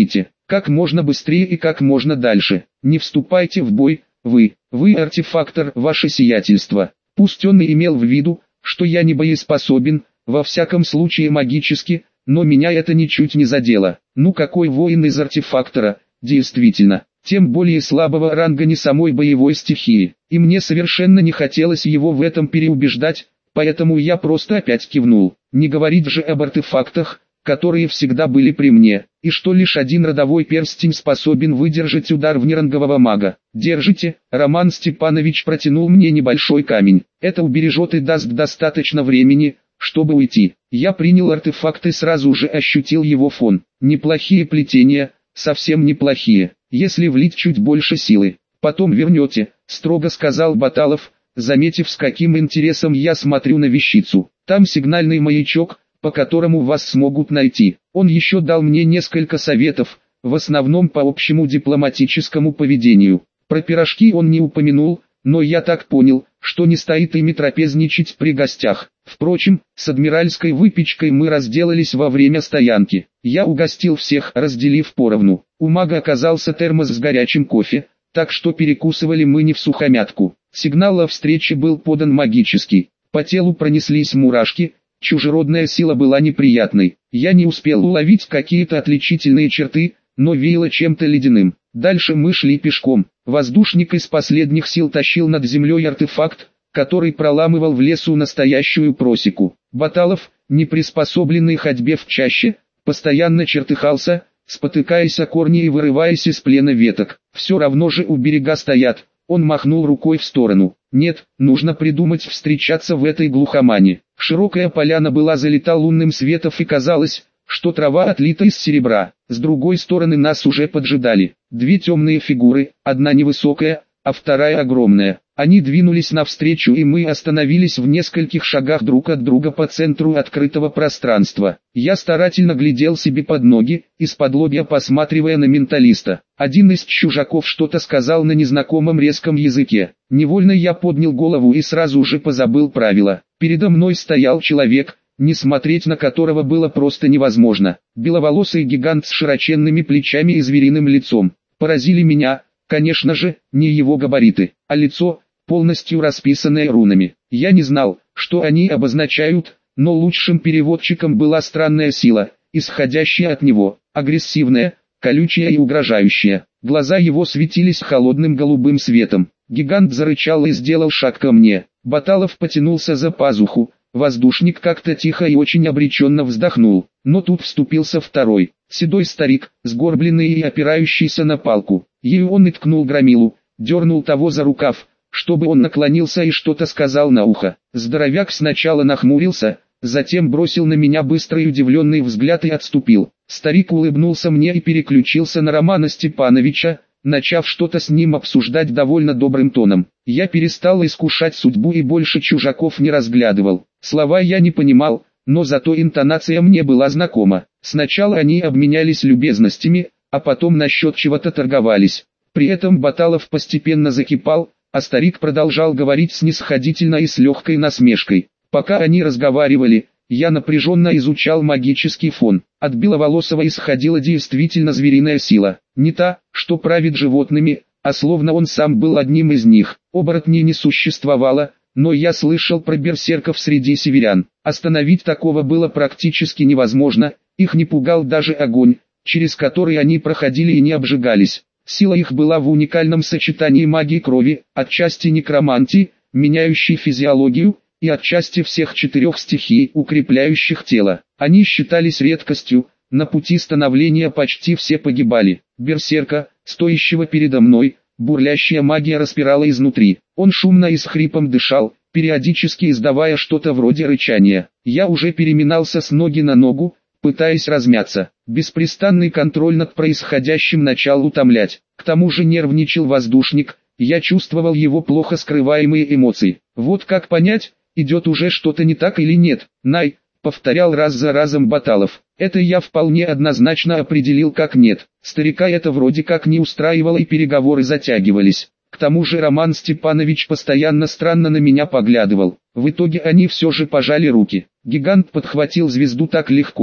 Speaker 1: Как можно быстрее и как можно дальше. Не вступайте в бой, вы, вы артефактор, ваше сиятельство. Пусть он и имел в виду, что я не боеспособен, во всяком случае магически, но меня это ничуть не задело. Ну какой воин из артефактора, действительно, тем более слабого ранга не самой боевой стихии. И мне совершенно не хотелось его в этом переубеждать, поэтому я просто опять кивнул. Не говорить же об артефактах, которые всегда были при мне, и что лишь один родовой перстень способен выдержать удар внерангового мага. «Держите», Роман Степанович протянул мне небольшой камень. «Это убережет и даст достаточно времени, чтобы уйти». Я принял артефакт и сразу же ощутил его фон. Неплохие плетения, совсем неплохие, если влить чуть больше силы. «Потом вернете», строго сказал Баталов, заметив, с каким интересом я смотрю на вещицу. «Там сигнальный маячок, по которому вас смогут найти». Он еще дал мне несколько советов, в основном по общему дипломатическому поведению. Про пирожки он не упомянул, но я так понял, что не стоит ими трапезничать при гостях. Впрочем, с адмиральской выпечкой мы разделались во время стоянки. Я угостил всех, разделив поровну. У мага оказался термос с горячим кофе, так что перекусывали мы не всухомятку. Сигнал о встрече был подан магический. По телу пронеслись мурашки. Чужеродная сила была неприятной. Я не успел уловить какие-то отличительные черты, но веяло чем-то ледяным. Дальше мы шли пешком. Воздушник из последних сил тащил над землей артефакт, который проламывал в лесу настоящую просеку. Баталов, не приспособленный ходьбе в чаще, постоянно чертыхался, спотыкаясь о корни и вырываясь из плена веток. Все равно же у берега стоят. Он махнул рукой в сторону. «Нет, нужно придумать встречаться в этой глухомане». Широкая поляна была залита лунным светом и казалось, что трава отлита из серебра. С другой стороны нас уже поджидали две темные фигуры, одна невысокая, а вторая огромная. Они двинулись навстречу, и мы остановились в нескольких шагах друг от друга по центру открытого пространства. Я старательно глядел себе под ноги, из-под лобья посматривая на менталиста. Один из чужаков что-то сказал на незнакомом резком языке. Невольно я поднял голову и сразу же позабыл правила. Передо мной стоял человек, не смотреть на которого было просто невозможно. Беловолосый гигант с широченными плечами и звериным лицом. Поразили меня, конечно же, не его габариты, а лицо, полностью расписанное рунами. Я не знал, что они обозначают, но лучшим переводчиком была странная сила, исходящая от него, агрессивная, колючая и угрожающая. Глаза его светились холодным голубым светом. Гигант зарычал и сделал шаг ко мне. Баталов потянулся за пазуху. Воздушник как-то тихо и очень обреченно вздохнул, но тут вступился второй, седой старик, сгорбленный и опирающийся на палку. Ею он и ткнул громилу, дернул того за рукав, чтобы он наклонился и что-то сказал на ухо. Здоровяк сначала нахмурился, затем бросил на меня быстрый удивленный взгляд и отступил. Старик улыбнулся мне и переключился на Романа Степановича, начав что-то с ним обсуждать довольно добрым тоном. Я перестал искушать судьбу и больше чужаков не разглядывал. Слова я не понимал, но зато интонация мне была знакома. Сначала они обменялись любезностями, а потом насчет чего-то торговались. При этом Баталов постепенно закипал, а старик продолжал говорить снисходительно и с легкой насмешкой. Пока они разговаривали, я напряженно изучал магический фон. От Беловолосого исходила действительно звериная сила. Не та, что правит животными, а словно он сам был одним из них. Оборотней не существовало, но я слышал про берсерков среди северян. Остановить такого было практически невозможно, их не пугал даже огонь, через который они проходили и не обжигались. Сила их была в уникальном сочетании магии крови, отчасти некромантии, меняющей физиологию, и отчасти всех четырех стихий, укрепляющих тело. Они считались редкостью, на пути становления почти все погибали. Берсерка, стоящего передо мной, бурлящая магия распирала изнутри. Он шумно и с хрипом дышал, периодически издавая что-то вроде рычания. Я уже переминался с ноги на ногу, пытаясь размяться. Беспрестанный контроль над происходящим начал утомлять. К тому же нервничал воздушник, я чувствовал его плохо скрываемые эмоции. Вот как понять, идет уже что-то не так или нет? Най, повторял раз за разом Баталов. Это я вполне однозначно определил как нет. Старика это вроде как не устраивало и переговоры затягивались. К тому же Роман Степанович постоянно странно на меня поглядывал. В итоге они все же пожали руки. Гигант подхватил звезду так легко,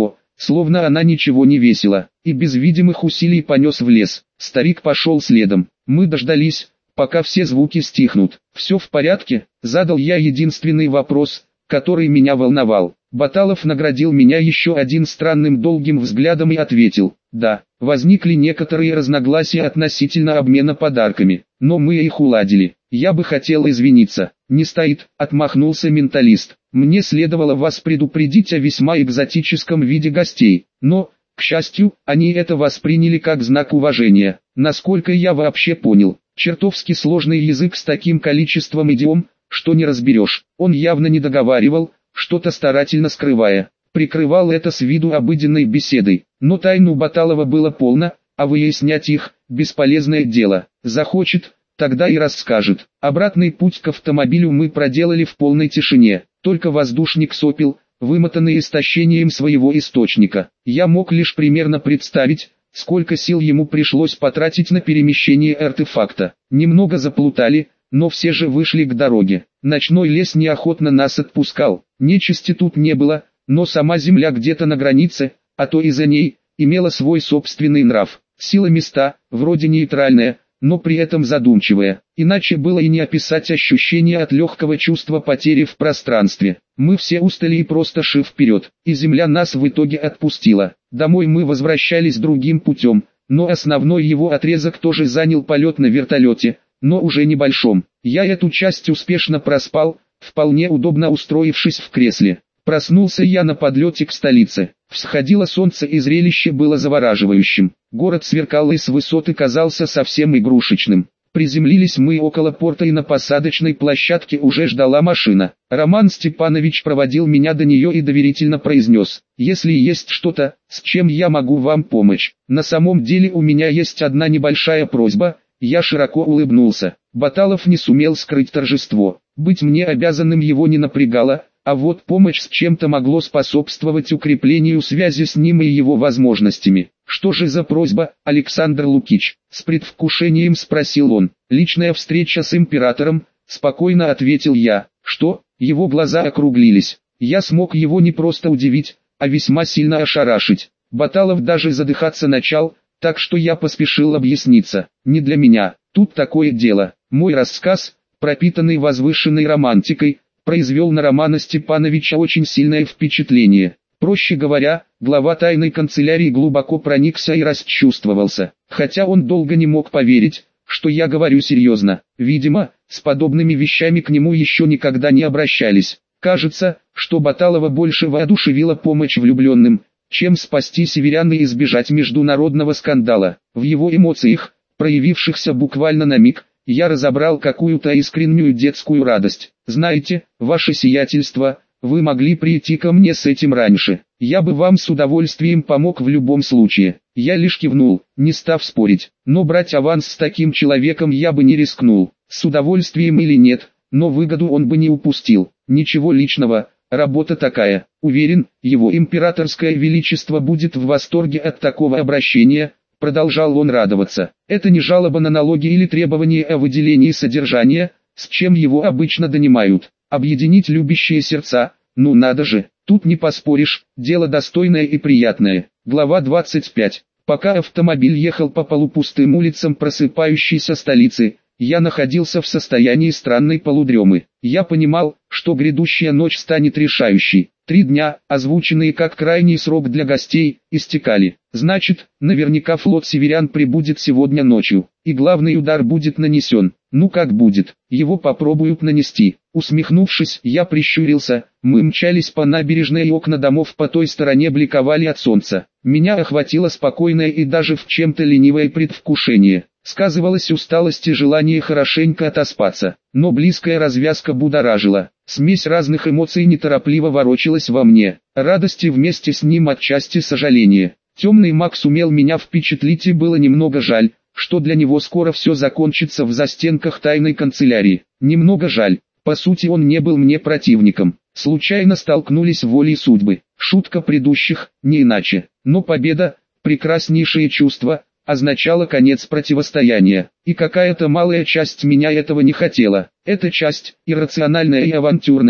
Speaker 1: словно она ничего не весила, и без видимых усилий понес в лес. Старик пошел следом. Мы дождались, пока все звуки стихнут. «Все в порядке?» – задал я единственный вопрос, который меня волновал. Баталов наградил меня еще один странным долгим взглядом и ответил: «Да». Возникли некоторые разногласия относительно обмена подарками, но мы их уладили. Я бы хотел извиниться. «Не стоит», — отмахнулся менталист. «Мне следовало вас предупредить о весьма экзотическом виде гостей, но, к счастью, они это восприняли как знак уважения. Насколько я вообще понял, чертовски сложный язык с таким количеством идиом, что не разберешь». Он явно не договаривал, что-то старательно скрывая. Прикрывал это с виду обыденной беседой, но тайну Баталова было полно, а выяснять их – бесполезное дело. Захочет, тогда и расскажет. Обратный путь к автомобилю мы проделали в полной тишине, только воздушник сопел, вымотанный истощением своего источника. Я мог лишь примерно представить, сколько сил ему пришлось потратить на перемещение артефакта. Немного заплутали, но все же вышли к дороге. Ночной лес неохотно нас отпускал, нечисти тут не было, но сама земля где-то на границе, а то и за ней, имела свой собственный нрав. Сила места, вроде нейтральная, но при этом задумчивая. Иначе было и не описать ощущение от легкого чувства потери в пространстве. Мы все устали и просто шли вперед, и земля нас в итоге отпустила. Домой мы возвращались другим путем, но основной его отрезок тоже занял полет на вертолете, но уже небольшом. Я эту часть успешно проспал, вполне удобно устроившись в кресле. Проснулся я на подлете к столице. Всходило солнце и зрелище было завораживающим. Город сверкал и с высоты казался совсем игрушечным. Приземлились мы около порта, и на посадочной площадке уже ждала машина. Роман Степанович проводил меня до нее и доверительно произнес: «Если есть что-то, с чем я могу вам помочь. На самом деле у меня есть одна небольшая просьба». Я широко улыбнулся. Баталов не сумел скрыть торжество. Быть мне обязанным его не напрягало, а вот помощь с чем-то могло способствовать укреплению связи с ним и его возможностями. «Что же за просьба, Александр Лукич?» — с предвкушением спросил он. «Личная встреча с императором», — спокойно ответил я. «Что?» — его глаза округлились. Я смог его не просто удивить, а весьма сильно ошарашить. Баталов даже задыхаться начал, так что я поспешил объясниться. «Не для меня, тут такое дело». Мой рассказ, пропитанный возвышенной романтикой, произвел на Романа Степановича очень сильное впечатление. Проще говоря, глава тайной канцелярии глубоко проникся и расчувствовался, хотя он долго не мог поверить, что я говорю серьезно. Видимо, с подобными вещами к нему еще никогда не обращались. Кажется, что Баталова больше воодушевила помощь влюбленным, чем спасти северян и избежать международного скандала. В его эмоциях, проявившихся буквально на миг, я разобрал какую-то искреннюю детскую радость. «Знаете, ваше сиятельство, вы могли прийти ко мне с этим раньше. Я бы вам с удовольствием помог в любом случае». Я лишь кивнул, не став спорить. Но брать аванс с таким человеком я бы не рискнул. С удовольствием или нет, но выгоду он бы не упустил. Ничего личного, работа такая. Уверен, его императорское величество будет в восторге от такого обращения. Продолжал он радоваться. Это не жалоба на налоги или требование о выделении содержания, с чем его обычно донимают. Объединить любящие сердца, ну надо же, тут не поспоришь, дело достойное и приятное. Глава двадцать пять. Пока автомобиль ехал по полупустым улицам просыпающейся столицы, я находился в состоянии странной полудремы. Я понимал, что грядущая ночь станет решающей. Три дня, озвученные как крайний срок для гостей, истекали. Значит, наверняка флот северян прибудет сегодня ночью, и главный удар будет нанесен. Ну как будет, его попробуют нанести. Усмехнувшись, я прищурился. Мы мчались по набережной, и окна домов по той стороне бликовали от солнца. Меня охватило спокойное и даже в чем-то ленивое предвкушение. Сказывалась усталость и желание хорошенько отоспаться, но близкая развязка будоражила. Смесь разных эмоций неторопливо ворочалась во мне, радости вместе с ним отчасти сожаление. Темный маг сумел меня впечатлить, и было немного жаль, что для него скоро все закончится в застенках тайной канцелярии. Немного жаль, по сути он не был мне противником. Случайно столкнулись волей судьбы, шутка предыдущих, не иначе. Но победа, прекраснейшее чувство, означало конец противостояния, и какая-то малая часть меня этого не хотела. Эта часть, иррациональная и авантюрная,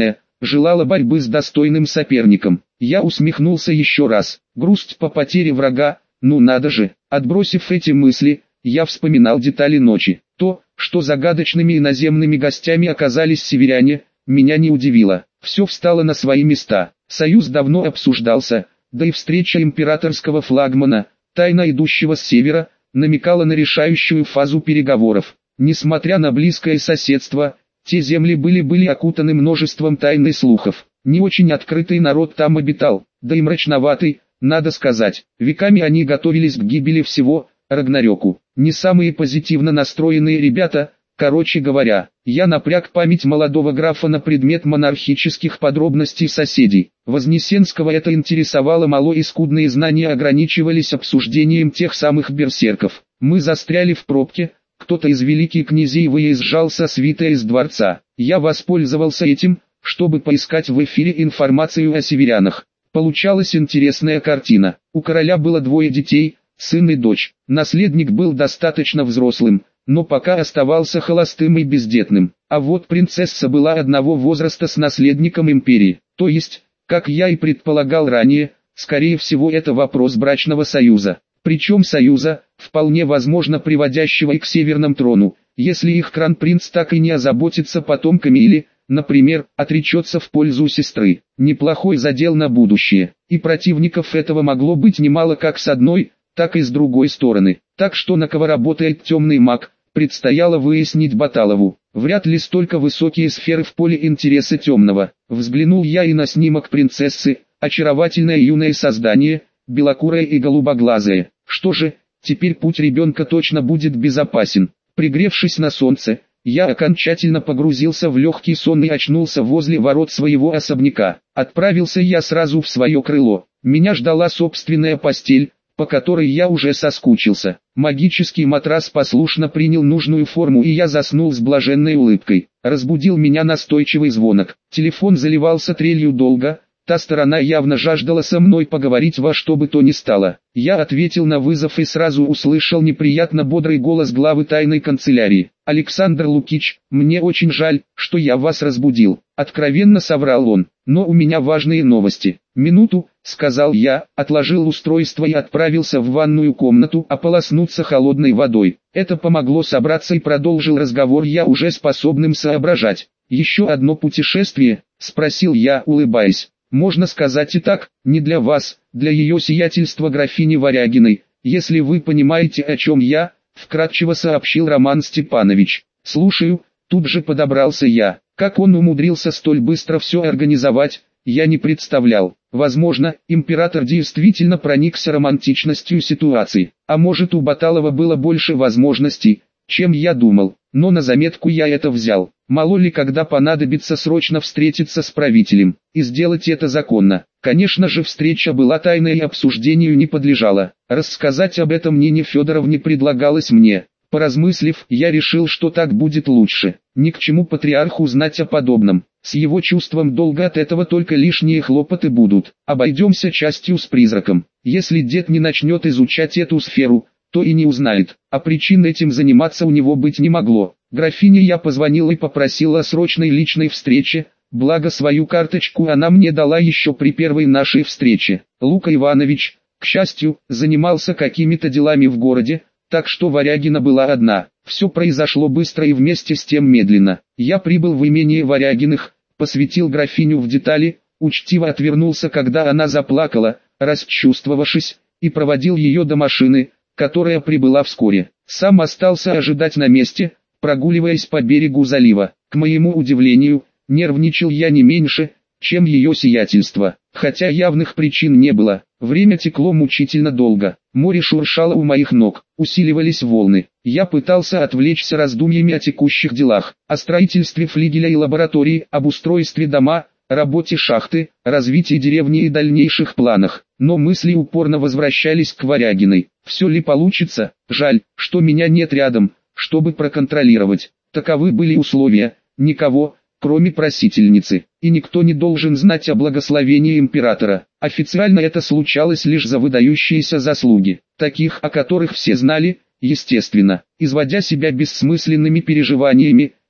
Speaker 1: желала борьбы с достойным соперником. Я усмехнулся еще раз. Грусть по потере врага, ну надо же. Отбросив эти мысли, я вспоминал детали ночи. То, что загадочными иноземными гостями оказались северяне, меня не удивило. Все встало на свои места. Союз давно обсуждался, да и встреча императорского флагмана, тайно идущего с севера, намекала на решающую фазу переговоров. Несмотря на близкое соседство, те земли были-были окутаны множеством тайн и слухов. Не очень открытый народ там обитал, да и мрачноватый, надо сказать. Веками они готовились к гибели всего, Рагнарёку. Не самые позитивно настроенные ребята, короче говоря. Я напряг память молодого графа на предмет монархических подробностей соседей. Вознесенского это интересовало мало, и скудные знания ограничивались обсуждением тех самых берсерков. Мы застряли в пробке. Кто-то из великих князей выезжал со свитой из дворца. Я воспользовался этим, чтобы поискать в эфире информацию о северянах. Получалась интересная картина. У короля было двое детей, сын и дочь. Наследник был достаточно взрослым, но пока оставался холостым и бездетным. А вот принцесса была одного возраста с наследником империи. То есть, как я и предполагал ранее, скорее всего это вопрос брачного союза. Причем союза, вполне возможно приводящего и к Северному трону, если их кронпринц так и не озаботится потомками или, например, отречется в пользу сестры. Неплохой задел на будущее, и противников этого могло быть немало как с одной, так и с другой стороны. Так что на кого работает темный маг, предстояло выяснить Баталову. Вряд ли столько высокие сферы в поле интереса темного. Взглянул я и на снимок принцессы, очаровательное юное создание, белокурое и голубоглазое. Что же, теперь путь ребенка точно будет безопасен. Пригревшись на солнце, я окончательно погрузился в легкий сон и очнулся возле ворот своего особняка. Отправился я сразу в свое крыло. Меня ждала собственная постель, по которой я уже соскучился. Магический матрас послушно принял нужную форму, и я заснул с блаженной улыбкой. Разбудил меня настойчивый звонок. Телефон заливался трелью долго. Та сторона явно жаждала со мной поговорить во что бы то ни стало. Я ответил на вызов и сразу услышал неприятно бодрый голос главы тайной канцелярии. «Александр Лукич, мне очень жаль, что я вас разбудил», — откровенно соврал он. «Но у меня важные новости». «Минуту», — сказал я, отложил устройство и отправился в ванную комнату ополоснуться холодной водой. Это помогло собраться, и продолжил разговор я уже способным соображать. «Еще одно путешествие?» — спросил я, улыбаясь. «Можно сказать и так, не для вас, для ее сиятельства графини Варягиной, если вы понимаете, о чем я», — вкратчиво сообщил Роман Степанович. «Слушаю», — тут же подобрался я. Как он умудрился столь быстро все организовать, я не представлял. Возможно, император действительно проникся романтичностью ситуации, а может, у Баталова было больше возможностей, чем я думал, но на заметку я это взял. Мало ли когда понадобится срочно встретиться с правителем, и сделать это законно. Конечно же, встреча была тайной и обсуждению не подлежала. Рассказать об этом Нине Федоровне предлагалось мне. Поразмыслив, я решил, что так будет лучше. Ни к чему патриарху знать о подобном. С его чувством долга от этого только лишние хлопоты будут. Обойдемся частью с призраком. Если дед не начнет изучать эту сферу, то и не узнает, а причин этим заниматься у него быть не могло. Графине я позвонил и попросил о срочной личной встрече, благо свою карточку она мне дала еще при первой нашей встрече. Лука Иванович, к счастью, занимался какими-то делами в городе, так что Варягина была одна. Все произошло быстро и вместе с тем медленно. Я прибыл в имение Варягиных, посвятил графиню в детали, учтиво отвернулся, когда она заплакала, расчувствовавшись, и проводил ее до машины, которая прибыла вскоре. Сам остался ожидать на месте, прогуливаясь по берегу залива. К моему удивлению, нервничал я не меньше, чем ее сиятельство, хотя явных причин не было. Время текло мучительно долго, море шуршало у моих ног, усиливались волны. Я пытался отвлечься раздумьями о текущих делах, о строительстве флигеля и лаборатории, об устройстве дома, работе шахты, развитии деревни и дальнейших планах, но мысли упорно возвращались к Варягиной. Все ли получится? Жаль, что меня нет рядом, чтобы проконтролировать. Таковы были условия. Никого, кроме просительницы, и никто не должен знать о благословении императора. Официально это случалось лишь за выдающиеся заслуги, таких, о которых все знали, естественно. Изводя себя бессмысленными переживаниями,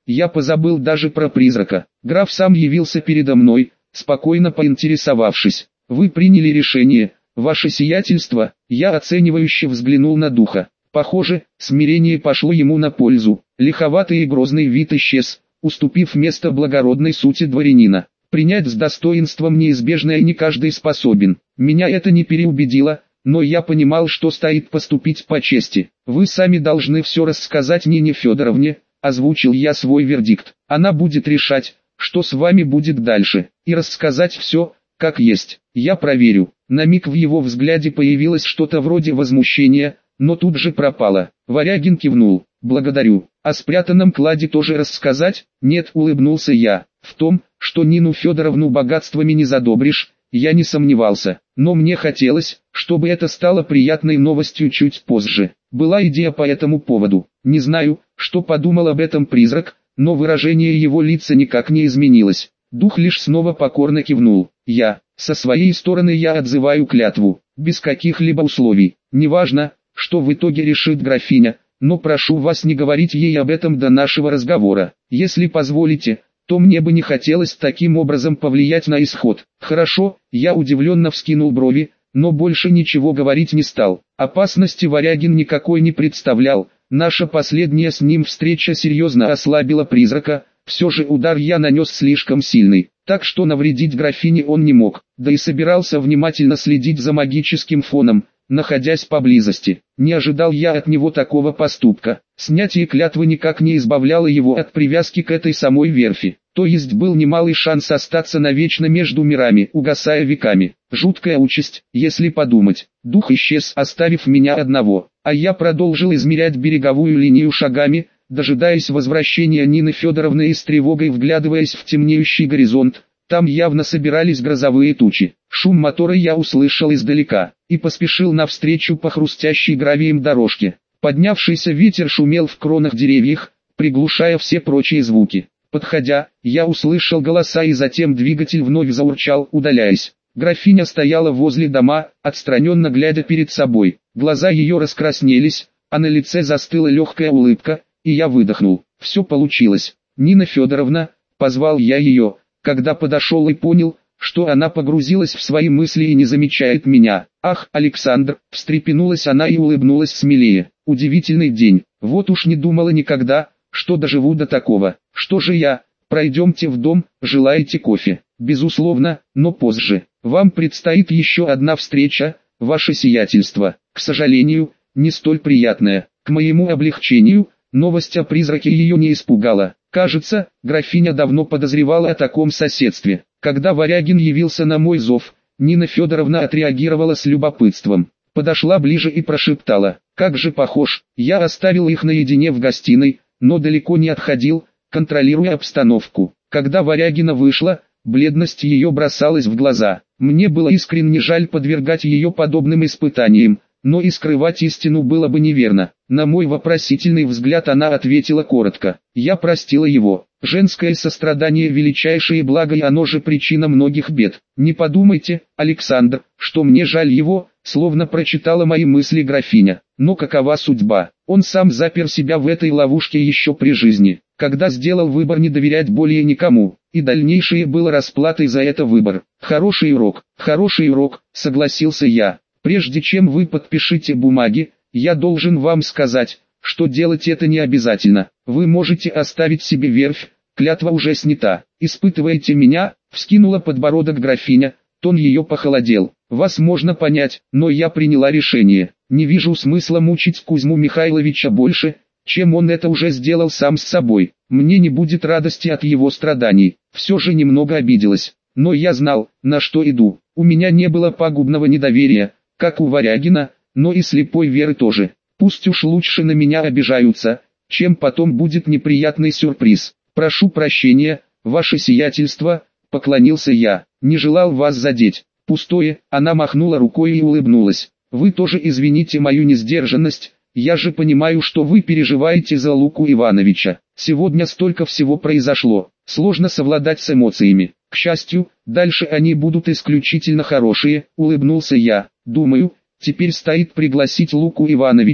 Speaker 1: я позабыл даже про призрака. Граф сам явился передо мной, спокойно поинтересовавшись: «Вы приняли решение, ваше сиятельство?» Я оценивающе взглянул на духа. Похоже, смирение пошло ему на пользу. Лиховатый и грозный вид исчез, уступив место благородной сути дворянина. Принять с достоинством неизбежное не каждый способен. Меня это не переубедило, но я понимал, что стоит поступить по чести. «Вы сами должны все рассказать Нине Федоровне», — озвучил я свой вердикт. «Она будет решать, что с вами будет дальше, и рассказать все, как есть. Я проверю». На миг в его взгляде появилось что-то вроде возмущения, но тут же пропало. Варягин кивнул. «Благодарю. О спрятанном кладе тоже рассказать?» «Нет», — улыбнулся я. «В том, что Нину Федоровну богатствами не задобришь, я не сомневался, но мне хотелось, чтобы это стало приятной новостью чуть позже. Была идея по этому поводу. Не знаю, что подумал об этом призрак, но выражение его лица никак не изменилось. Дух лишь снова покорно кивнул. Я, со своей стороны я отзываю клятву, без каких-либо условий. Неважно, что в итоге решит графиня, но прошу вас не говорить ей об этом до нашего разговора. Если позволите, то мне бы не хотелось таким образом повлиять на исход». «Хорошо», я удивленно вскинул брови, но больше ничего говорить не стал. Опасности Варягин никакой не представлял. Наша последняя с ним встреча серьезно ослабила призрака, все же удар я нанес слишком сильный, так что навредить графине он не мог, да и собирался внимательно следить за магическим фоном, находясь поблизости. Не ожидал я от него такого поступка. Снятие клятвы никак не избавляло его от привязки к этой самой верфи. То есть был немалый шанс остаться навечно между мирами, угасая веками. Жуткая участь, если подумать. Дух исчез, оставив меня одного, а я продолжил измерять береговую линию шагами, дожидаясь возвращения Нины Федоровны и с тревогой вглядываясь в темнеющий горизонт. Там явно собирались грозовые тучи. Шум мотора я услышал издалека, и поспешил навстречу по хрустящей гравием дорожке. Поднявшийся ветер шумел в кронах деревьев, приглушая все прочие звуки. Подходя, я услышал голоса, и затем двигатель вновь заурчал, удаляясь. Графиня стояла возле дома, отстраненно глядя перед собой. Глаза ее раскраснелись, а на лице застыла легкая улыбка, и я выдохнул. Все получилось. «Нина Федоровна», — позвал я ее, когда подошел и понял, что она погрузилась в свои мысли и не замечает меня. «Ах, Александр!» — встрепенулась она и улыбнулась смелее. «Удивительный день. Вот уж не думала никогда, что доживу до такого. Что же я? Пройдемте в дом, желаете кофе?» «Безусловно, но позже. Вам предстоит еще одна встреча, ваше сиятельство. К сожалению, не столь приятная. К моему облегчению, новость о призраке ее не испугала. Кажется, графиня давно подозревала о таком соседстве. Когда Варягин явился на мой зов, Нина Федоровна отреагировала с любопытством. Подошла ближе и прошептала: «Как же похож!» Я оставил их наедине в гостиной, но далеко не отходил, контролируя обстановку. Когда Варягина вышла, бледность ее бросалась в глаза. Мне было искренне жаль подвергать ее подобным испытаниям, но и скрывать истину было бы неверно. На мой вопросительный взгляд она ответила коротко: «Я простила его. Женское сострадание — величайшее благо, и оно же причина многих бед. Не подумайте, Александр, что мне жаль его», словно прочитала мои мысли графиня. «Но какова судьба? Он сам запер себя в этой ловушке еще при жизни, когда сделал выбор не доверять более никому, и дальнейшее было расплатой за это выбор. Хороший урок, хороший урок», согласился я. «Прежде чем вы подпишите бумаги, я должен вам сказать, что делать это не обязательно. Вы можете оставить себе верфь, клятва уже снята. Испытываете меня?» Вскинула подбородок графиня, тон ее похолодел. «Вас можно понять, но я приняла решение. Не вижу смысла мучить Кузьму Михайловича больше, чем он это уже сделал сам с собой. Мне не будет радости от его страданий». Все же немного обиделась. Но я знал, на что иду. У меня не было пагубного недоверия, как у Варягина, но и слепой веры тоже. Пусть уж лучше на меня обижаются, чем потом будет неприятный сюрприз. «Прошу прощения, ваше сиятельство», — поклонился я, — «не желал вас задеть». «Пустое», — она махнула рукой и улыбнулась. «Вы тоже извините мою несдержанность, я же понимаю, что вы переживаете за Луку Ивановича. Сегодня столько всего произошло, сложно совладать с эмоциями. К счастью, дальше они будут исключительно хорошие», — улыбнулся я. «Думаю, теперь стоит пригласить Луку Ивановича,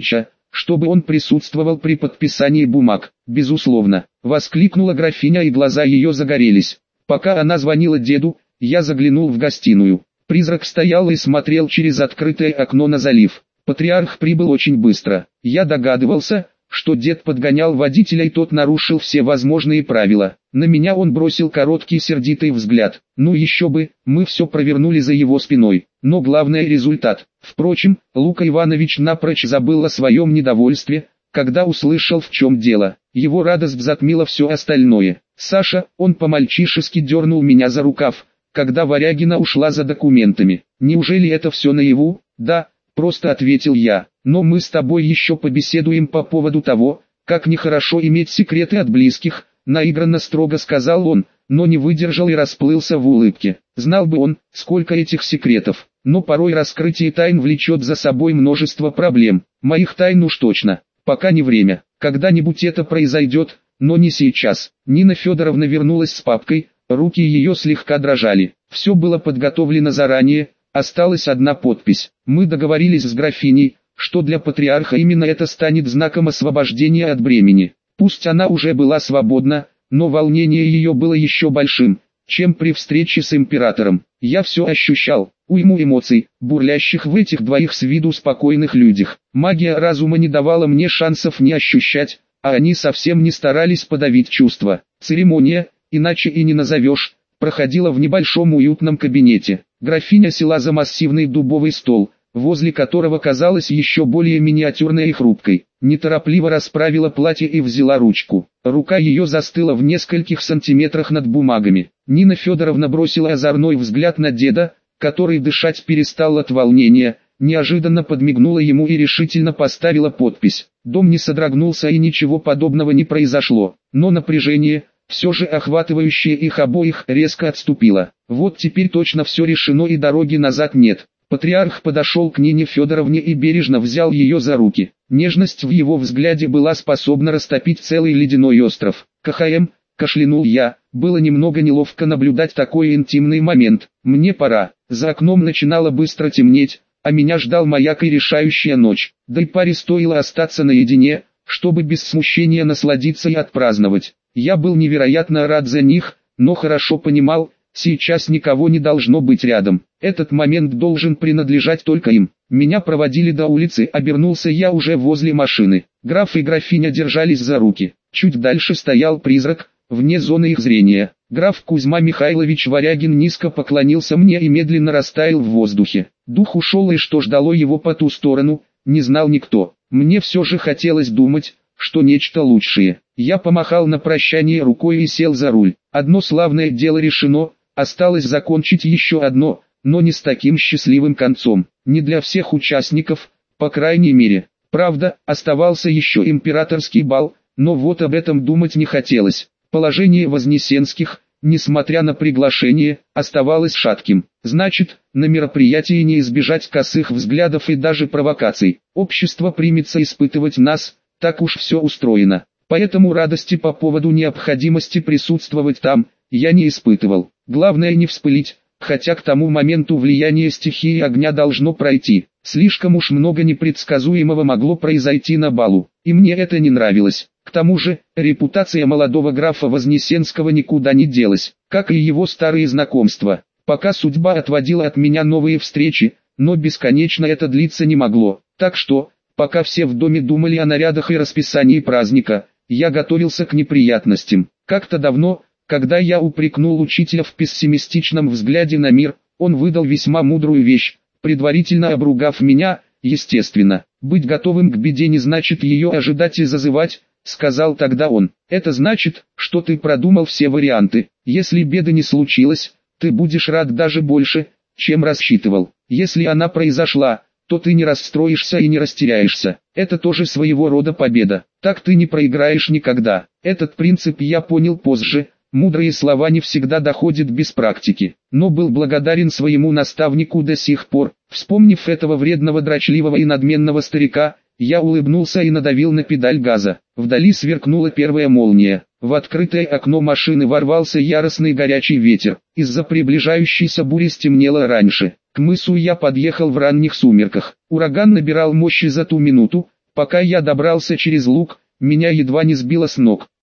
Speaker 1: чтобы он присутствовал при подписании бумаг. Безусловно, воскликнула графиня, и глаза ее загорелись. Пока она звонила деду, я заглянул в гостиную. Призрак стоял и смотрел через открытое окно на залив. Патриарх прибыл очень быстро. Я догадывался, что дед подгонял водителя, и тот нарушил все возможные правила. На меня он бросил короткий сердитый взгляд. Ну еще бы, мы все провернули за его спиной. Но главное — результат. Впрочем, Лука Иванович напрочь забыл о своем недовольстве, когда услышал, в чем дело. Его радость затмила все остальное. «Саша», он по-мальчишески дернул меня за рукав, когда Варягина ушла за документами. «Неужели это все наяву?» «Да», просто ответил я. «Но мы с тобой еще побеседуем по поводу того, как нехорошо иметь секреты от близких», наигранно строго сказал он, но не выдержал и расплылся в улыбке. Знал бы он, сколько этих секретов. Но порой раскрытие тайн влечет за собой множество проблем. Моих тайн уж точно. Пока не время. Когда-нибудь это произойдет, но не сейчас. Нина Федоровна вернулась с папкой, руки ее слегка дрожали. Все было подготовлено заранее, осталась одна подпись. Мы договорились с графиней, что для патриарха именно это станет знаком освобождения от бремени. Пусть она уже была свободна, но волнение ее было еще большим, чем при встрече с императором. Я все ощущал, уйму эмоций, бурлящих в этих двоих с виду спокойных людях. Магия разума не давала мне шансов не ощущать, а они совсем не старались подавить чувства. Церемония, иначе и не назовешь, проходила в небольшом уютном кабинете. Графиня села за массивный дубовый стол, возле которого казалась еще более миниатюрной и хрупкой. Неторопливо расправила платье и взяла ручку. Рука ее застыла в нескольких сантиметрах над бумагами. Нина Федоровна бросила озорной взгляд на деда, который дышать перестал от волнения, неожиданно подмигнула ему и решительно поставила подпись. Дом не содрогнулся и ничего подобного не произошло, но напряжение, все же охватывающее их обоих, резко отступило. Вот теперь точно все решено и дороги назад нет. Патриарх подошел к Нине Федоровне и бережно взял ее за руки. Нежность в его взгляде была способна растопить целый ледяной остров. «КХМ», кашлянул я, было немного неловко наблюдать такой интимный момент. «Мне пора». За окном начинало быстро темнеть, а меня ждал маяк и решающая ночь. Да и паре стоило остаться наедине, чтобы без смущения насладиться и отпраздновать. Я был невероятно рад за них, но хорошо понимал, сейчас никого не должно быть рядом. Этот момент должен принадлежать только им. Меня проводили до улицы, обернулся я уже возле машины. Граф и графиня держались за руки. Чуть дальше стоял призрак, вне зоны их зрения. Граф Кузьма Михайлович Варягин низко поклонился мне и медленно растаял в воздухе. Дух ушел, и что ждало его по ту сторону, не знал никто. Мне все же хотелось думать, что нечто лучшее. Я помахал на прощание рукой и сел за руль. Одно славное дело решено, осталось закончить еще одно, но не с таким счастливым концом. Не для всех участников, по крайней мере. Правда, оставался еще императорский бал, но вот об этом думать не хотелось. Положение Вознесенских, несмотря на приглашение, оставалось шатким. Значит, на мероприятии не избежать косых взглядов и даже провокаций. Общество примется испытывать нас, так уж все устроено. Поэтому радости по поводу необходимости присутствовать там, я не испытывал. Главное не вспылить, хотя к тому моменту влияние стихии огня должно пройти. Слишком уж много непредсказуемого могло произойти на балу, и мне это не нравилось. К тому же, репутация молодого графа Вознесенского никуда не делась, как и его старые знакомства. Пока судьба отводила от меня новые встречи, но бесконечно это длиться не могло. Так что, пока все в доме думали о нарядах и расписании праздника, я готовился к неприятностям. Как-то давно, когда я упрекнул учителя в пессимистичном взгляде на мир, он выдал весьма мудрую вещь, предварительно обругав меня. Естественно, быть готовым к беде не значит ее ожидать и зазывать, сказал тогда он. Это значит, что ты продумал все варианты. Если беда не случилась, ты будешь рад даже больше, чем рассчитывал. Если она произошла, то ты не расстроишься и не растеряешься. Это тоже своего рода победа. Так ты не проиграешь никогда. Этот принцип я понял позже. Мудрые слова не всегда доходят без практики, но был благодарен своему наставнику до сих пор. Вспомнив этого вредного, дрочливого и надменного старика, я улыбнулся и надавил на педаль газа. Вдали сверкнула первая молния. В открытое окно машины ворвался яростный горячий ветер. Из-за приближающейся бури стемнело раньше. К мысу я подъехал в ранних сумерках. Ураган набирал мощи за ту минуту, Пока я добрался через луг, меня едва не сбило с ног.